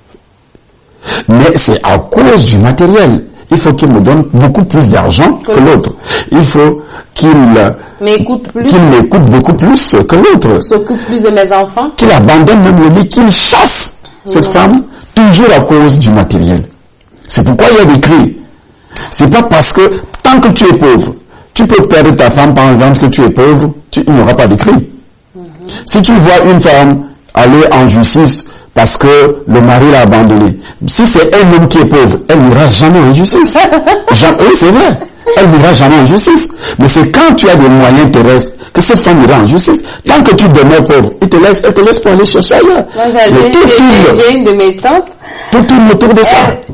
Mais c'est à cause du matériel. Il faut qu'il me donne beaucoup plus d'argent que l'autre. Il faut qu'il m'écoute beaucoup plus que l'autre. S'occupe plus de mes enfants. Qu'il abandonne même le lit, qu'il chasse cette femme, toujours à cause du matériel. C'est pourquoi il y a des cris. C'est pas parce que, tant que tu es pauvre, tu peux perdre ta femme par exemple que tu es pauvre, il n'y aura pas de cris. Si tu vois une femme aller en justice parce que le mari l'a abandonné, si c'est un homme qui est pauvre, elle n'ira jamais en justice. Oui, c'est vrai. Elle n'ira jamais en justice. Mais c'est quand tu as des moyens terrestres que cette femme ira en justice. Tant que tu demeures pauvre, elle te laisse pour aller chercher ailleurs. Moi, j'ai une de mes tantes. Tout tourne autour de ça.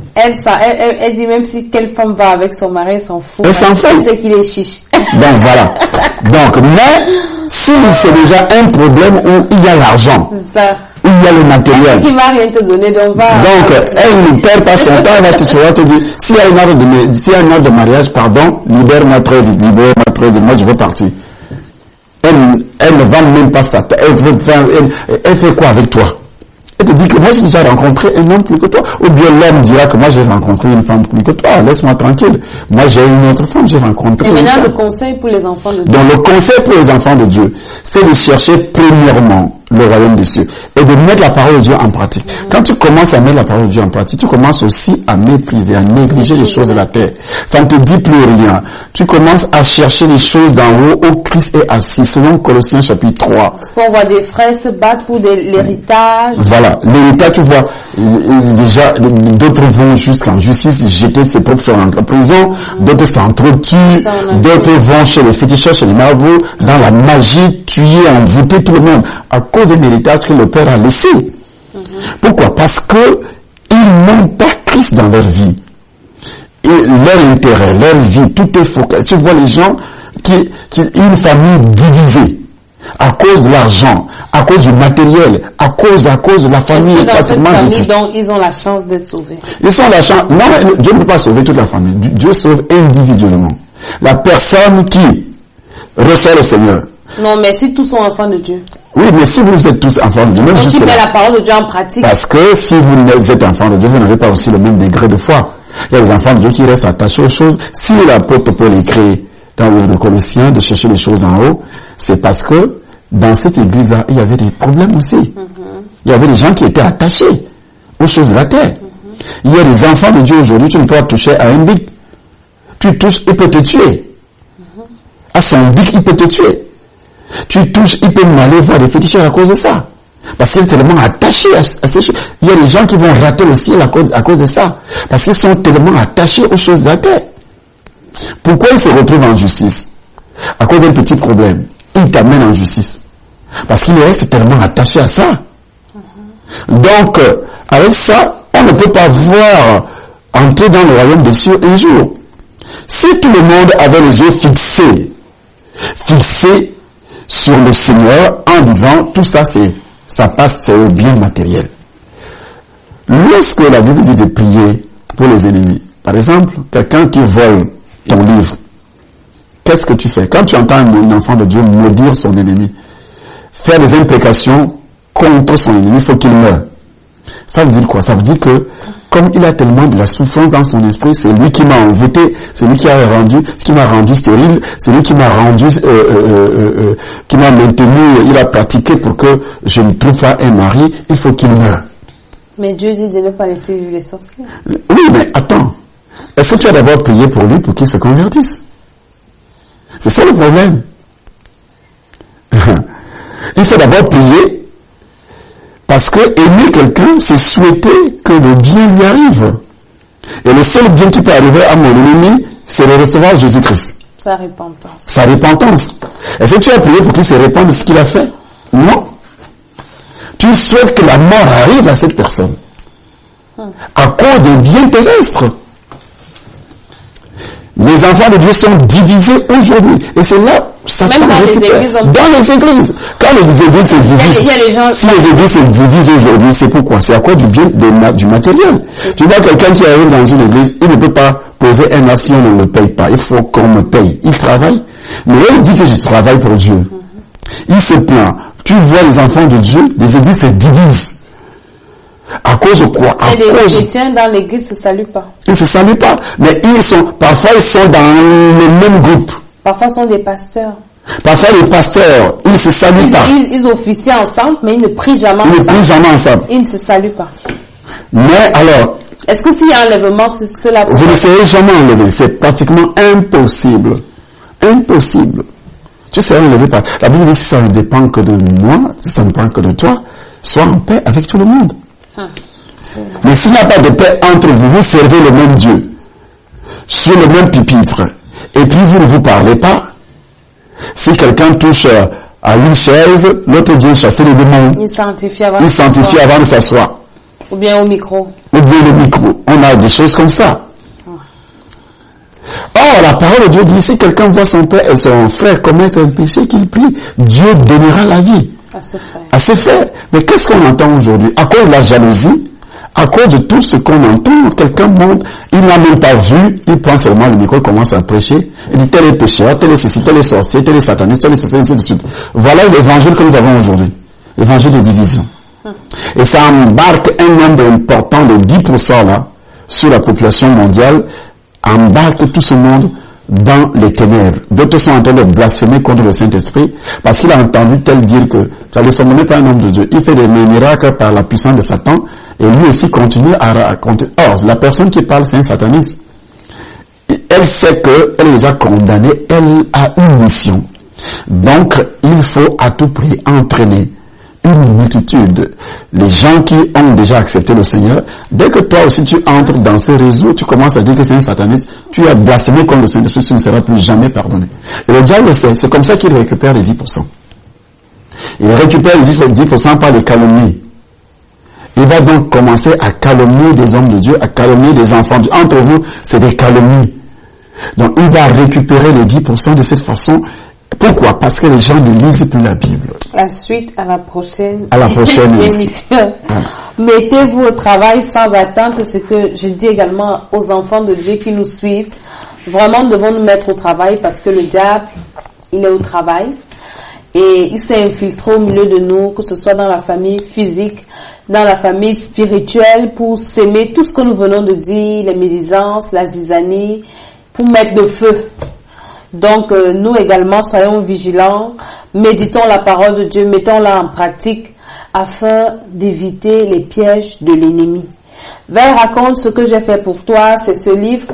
Elle dit même si quelle femme va avec son mari, elle s'en fout. Elle s'en fout. Elle sait qu'il est chiche. Donc voilà. Donc, mais si c'est déjà un problème où il y a l'argent, où il y a le matériel. Qui va rien te donner, donc elle ne perd pas son temps, elle va te dire, s'il y a une ordre de mariage, pardon, libère-moi très vite, moi je veux partir. Elle ne va même pas ça. Elle fait quoi avec toi? Elle te dit que moi j'ai déjà rencontré un homme plus que toi. Ou bien l'homme dira que moi j'ai rencontré une femme plus que toi. Laisse-moi tranquille. Moi j'ai une autre femme, j'ai rencontré. Et maintenant le conseil pour les enfants de Dieu. Donc le conseil pour les enfants de Dieu, c'est de chercher premièrement le royaume des cieux et de mettre la parole de Dieu en pratique. Quand tu commences à mettre la parole de Dieu en pratique, tu commences aussi à mépriser, à négliger les choses de la terre. Ça ne te dit plus rien. Tu commences à chercher les choses d'en haut où Christ est assis, selon Colossiens chapitre 3. Parce qu'on voit des frères se battre pour l'héritage. Voilà, l'héritage, tu vois, déjà, d'autres vont jusqu'en justice, jeter ses propres frères en prison, d'autres s'entretuent, d'autres vont chez les féticheurs, chez les marabouts, dans la magie, tuer, envoûter tout le monde, à cause de l'héritage que le Père a laissé. Pourquoi? Parce que ils n'ont pas Christ dans leur vie. Et leur intérêt, leur vie, tout est focalisé. Tu vois les gens une famille divisée. À cause de l'argent, à cause du matériel, à cause de la famille. Est-ce que dans cette famille, donc, ils ont la chance d'être sauvés? Ils ont la chance. Non, Dieu ne peut pas sauver toute la famille. Dieu sauve individuellement. La personne qui reçoit le Seigneur. Non, mais si tous sont enfants de Dieu. Oui, mais si vous êtes tous enfants de Dieu, même donc tu mets la parole de Dieu en pratique. Parce que si vous êtes enfants de Dieu, vous n'avez pas aussi le même degré de foi. Il y a des enfants de Dieu qui restent attachés aux choses. Si l'apôtre Paul écrit dans le livre de Colossiens de chercher les choses en haut, c'est parce que dans cette église-là, il y avait des problèmes aussi. Il y avait des gens qui étaient attachés aux choses de la terre. Il y a des enfants de Dieu aujourd'hui, tu ne peux pas toucher à un bic. Tu touches, il peut te tuer. À son bic, il peut te tuer. Tu touches, il peut aller voir des féticheurs à cause de ça. Parce qu'il est tellement attaché à ces choses. Il y a des gens qui vont rater le ciel à cause de ça. Parce qu'ils sont tellement attachés aux choses de la terre. Pourquoi ils se retrouvent en justice? À cause d'un petit problème. Ils t'amènent en justice. Parce qu'ils restent tellement attachés à ça. Donc, avec ça, on ne peut pas voir entrer dans le royaume des cieux un jour. Si tout le monde avait les yeux fixés sur le Seigneur en disant tout ça ça passe, c'est au bien matériel. Lorsque la Bible dit de prier pour les ennemis, par exemple, quelqu'un qui vole ton livre, qu'est-ce que tu fais? Quand tu entends un enfant de Dieu maudire son ennemi, faire des imprécations contre son ennemi, il faut qu'il meure. Ça veut dire quoi? Ça veut dire que comme il a tellement de la souffrance dans son esprit, c'est lui qui m'a envoûté, c'est lui qui m'a rendu stérile, c'est lui qui m'a qui m'a maintenu, il a pratiqué pour que je ne trouve pas un mari, il faut qu'il meure. Mais Dieu dit de ne pas laisser vivre les sorciers. Oui, mais attends. Est-ce que tu as d'abord prié pour lui pour qu'il se convertisse? C'est ça le problème. Il faut d'abord prier parce que aimer quelqu'un, c'est souhaiter que le bien lui arrive. Et le seul bien qui peut arriver à mon ennemi, c'est de recevoir Jésus-Christ. Sa repentance. Sa repentance. Est-ce que tu as prié pour qu'il se répande de ce qu'il a fait? Non. Tu souhaites que la mort arrive à cette personne. À cause des biens terrestres. Les enfants de Dieu sont divisés aujourd'hui. Et c'est là, Satan même dans les églises. Dans les églises. Quand les églises se divisent, si les églises se divisent aujourd'hui, c'est pourquoi? C'est à cause du bien du matériel. Tu vois quelqu'un qui arrive dans une église, il ne peut pas poser un acte si on ne le paye pas. Il faut qu'on me paye. Il travaille. Mais il dit que je travaille pour Dieu. Il se plaint. Tu vois les enfants de Dieu, les églises se divisent. À cause de quoi? Et les chrétiens dans l'église ne se saluent pas. Ils ne se saluent pas. Mais parfois ils sont dans le même groupe. Parfois ils sont des pasteurs. Parfois les pasteurs, ils ne se saluent pas. Ils officient ensemble, mais ils ne prient jamais ensemble. Ils ne prient jamais ensemble. Ils ne se saluent pas. Mais alors... Est-ce que s'il y a un enlèvement, c'est cela? Vous ne serez jamais enlevé. C'est pratiquement impossible. Impossible. Tu seras enlevé par... La Bible dit si ça ne dépend que de moi, si ça ne dépend que de toi, sois en paix avec tout le monde. Mais s'il n'y a pas de paix entre vous, vous servez le même Dieu, sur le même pupitre, et puis vous ne vous parlez pas. Si quelqu'un touche à une chaise, l'autre vient chasser les démons. Il sanctifie avant de s'asseoir. Ou bien au micro. Ou bien le micro. On a des choses comme ça. Or, la parole de Dieu dit, si quelqu'un voit son père et son frère commettre un péché, qu'il prie, Dieu donnera la vie à ses frères. Mais qu'est-ce qu'on entend aujourd'hui? À cause de la jalousie, à cause de tout ce qu'on entend, quelqu'un monte, il n'a même pas vu, il prend seulement le micro, commence à prêcher, il dit tel est pécheur, tel est ceci, tel est sorcier, tel est sataniste, tel est ceci, ainsi de suite. Voilà l'évangile que nous avons aujourd'hui. L'évangile de division. Et ça embarque un nombre important de 10% là, sur la population mondiale, embarque tout ce monde dans les ténèbres. D'autres sont en train de blasphémer contre le Saint-Esprit parce qu'il a entendu tel dire que ça ne sont pas un homme de Dieu. Il fait des miracles par la puissance de Satan et lui aussi continue à raconter. Or, la personne qui parle, c'est un sataniste. Elle sait qu'elle est déjà condamnée, elle a une mission. Donc, il faut à tout prix entraîner une multitude. Les gens qui ont déjà accepté le Seigneur, dès que toi aussi tu entres dans ces réseaux, tu commences à dire que c'est un sataniste, tu as blasphémé contre le Saint-Esprit, tu ne seras plus jamais pardonné. Et le diable le sait, c'est comme ça qu'il récupère les 10%. Il récupère les 10% par les calomnies. Il va donc commencer à calomnier des hommes de Dieu, à calomnier des enfants de Dieu. Entre vous, c'est des calomnies. Donc il va récupérer les 10% de cette façon. Pourquoi? Parce que les gens ne lisent plus la Bible. La suite à la prochaine émission. Mettez-vous au travail sans attendre, c'est ce que je dis également aux enfants de Dieu qui nous suivent. Vraiment, nous devons nous mettre au travail parce que le diable, il est au travail et il s'est infiltré au milieu de nous, que ce soit dans la famille physique, dans la famille spirituelle, pour s'aimer tout ce que nous venons de dire, les médisances, la zizanie, pour mettre le feu. Donc, nous également, soyons vigilants, méditons la parole de Dieu, mettons-la en pratique afin d'éviter les pièges de l'ennemi. Vers raconte ce que j'ai fait pour toi, c'est ce livre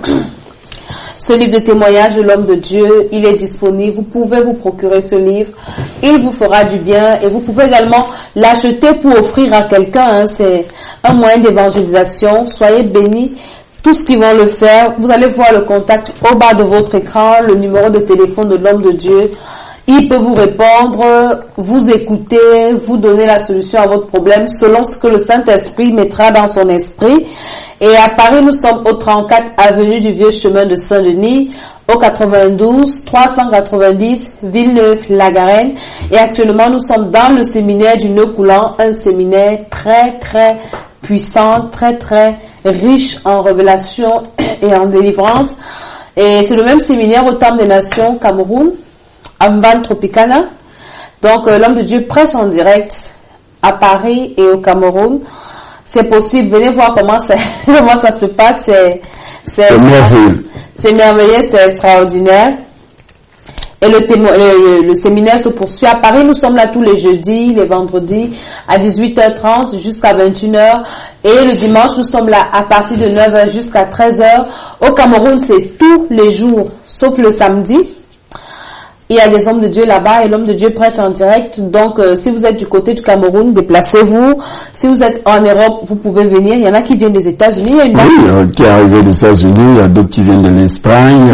de témoignage de l'homme de Dieu. Il est disponible, vous pouvez vous procurer ce livre, il vous fera du bien et vous pouvez également l'acheter pour offrir à quelqu'un, c'est un moyen d'évangélisation. Soyez bénis. Tous qui vont le faire, vous allez voir le contact au bas de votre écran, le numéro de téléphone de l'homme de Dieu. Il peut vous répondre, vous écouter, vous donner la solution à votre problème selon ce que le Saint-Esprit mettra dans son esprit. Et à Paris, nous sommes au 34 avenue du Vieux Chemin de Saint-Denis, au 92 390 Villeneuve-la-Garenne. Et actuellement, nous sommes dans le séminaire du Nœud Coulant, un séminaire très très puissant, très très riche en révélation et en délivrance. Et c'est le même séminaire au Temple des Nations, Cameroun, Amban Tropicana. Donc l'homme de Dieu prêche en direct à Paris et au Cameroun. C'est possible, venez voir comment ça se passe. C'est merveilleux. C'est merveilleux, c'est extraordinaire. Et le séminaire se poursuit. À Paris, nous sommes là tous les jeudis, les vendredis, à 18h30 jusqu'à 21h. Et le dimanche, nous sommes là à partir de 9h jusqu'à 13h. Au Cameroun, c'est tous les jours, sauf le samedi. Il y a des hommes de Dieu là-bas et l'homme de Dieu prêche en direct. Donc, si vous êtes du côté du Cameroun, déplacez-vous. Si vous êtes en Europe, vous pouvez venir. Il y en a qui viennent des États-Unis. Qui arrivent des États-Unis. Il y a d'autres qui viennent de l'Espagne,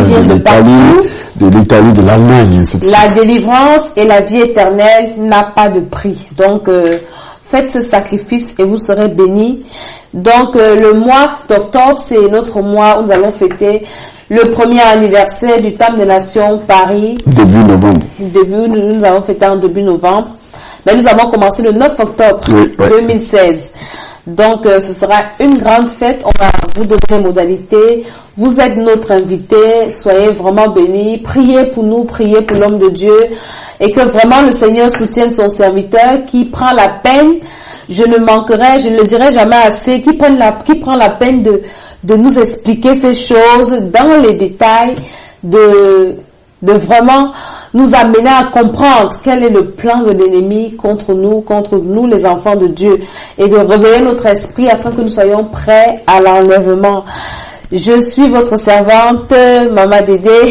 de l'Italie, de l'Allemagne. La délivrance et la vie éternelle n'a pas de prix. Donc, faites ce sacrifice et vous serez bénis. Donc, le mois d'octobre, c'est notre mois où nous allons fêter le premier anniversaire du Temple des Nations Paris. Début novembre. Nous allons fêter en début novembre. Mais nous avons commencé le 9 octobre 2016. Donc, ce sera une grande fête. On va vous donner les modalités. Vous êtes notre invité. Soyez vraiment bénis. Priez pour nous, priez pour l'homme de Dieu. Et que vraiment le Seigneur soutienne son serviteur qui prend la peine. Je ne le dirai jamais assez, qui prend la peine de nous expliquer ces choses dans les détails, de vraiment nous amener à comprendre quel est le plan de l'ennemi contre nous les enfants de Dieu, et de réveiller notre esprit afin que nous soyons prêts à l'enlèvement. Je suis votre servante, Maman Dédé,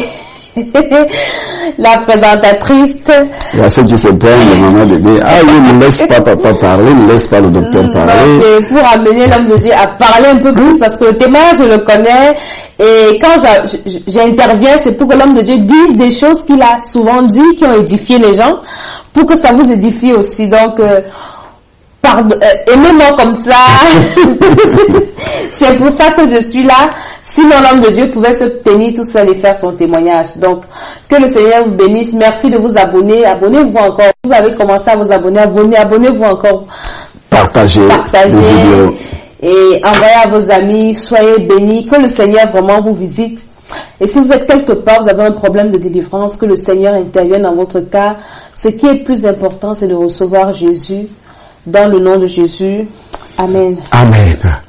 la présentatrice. Il y a ceux qui se plaignent de Maman Dédé. Ah oui, ne laisse pas papa parler, ne laisse pas le docteur parler. C'est pour amener l'homme de Dieu à parler un peu plus, parce que le témoignage, je le connais. Et quand j'interviens, c'est pour que l'homme de Dieu dise des choses qu'il a souvent dit, qui ont édifié les gens, pour que ça vous édifie aussi. Donc, aimez-moi comme ça. C'est pour ça que je suis là. Sinon, l'homme de Dieu pouvait se tenir tout seul et faire son témoignage. Donc, que le Seigneur vous bénisse. Merci de vous abonner. Abonnez-vous encore. Vous avez commencé à vous abonner. Abonnez-vous encore. Partagez les vidéos. Et envoyez à vos amis. Soyez bénis. Que le Seigneur vraiment vous visite. Et si vous êtes quelque part, vous avez un problème de délivrance, que le Seigneur intervienne dans votre cas. Ce qui est plus important, c'est de recevoir Jésus. Dans le nom de Jésus. Amen. Amen.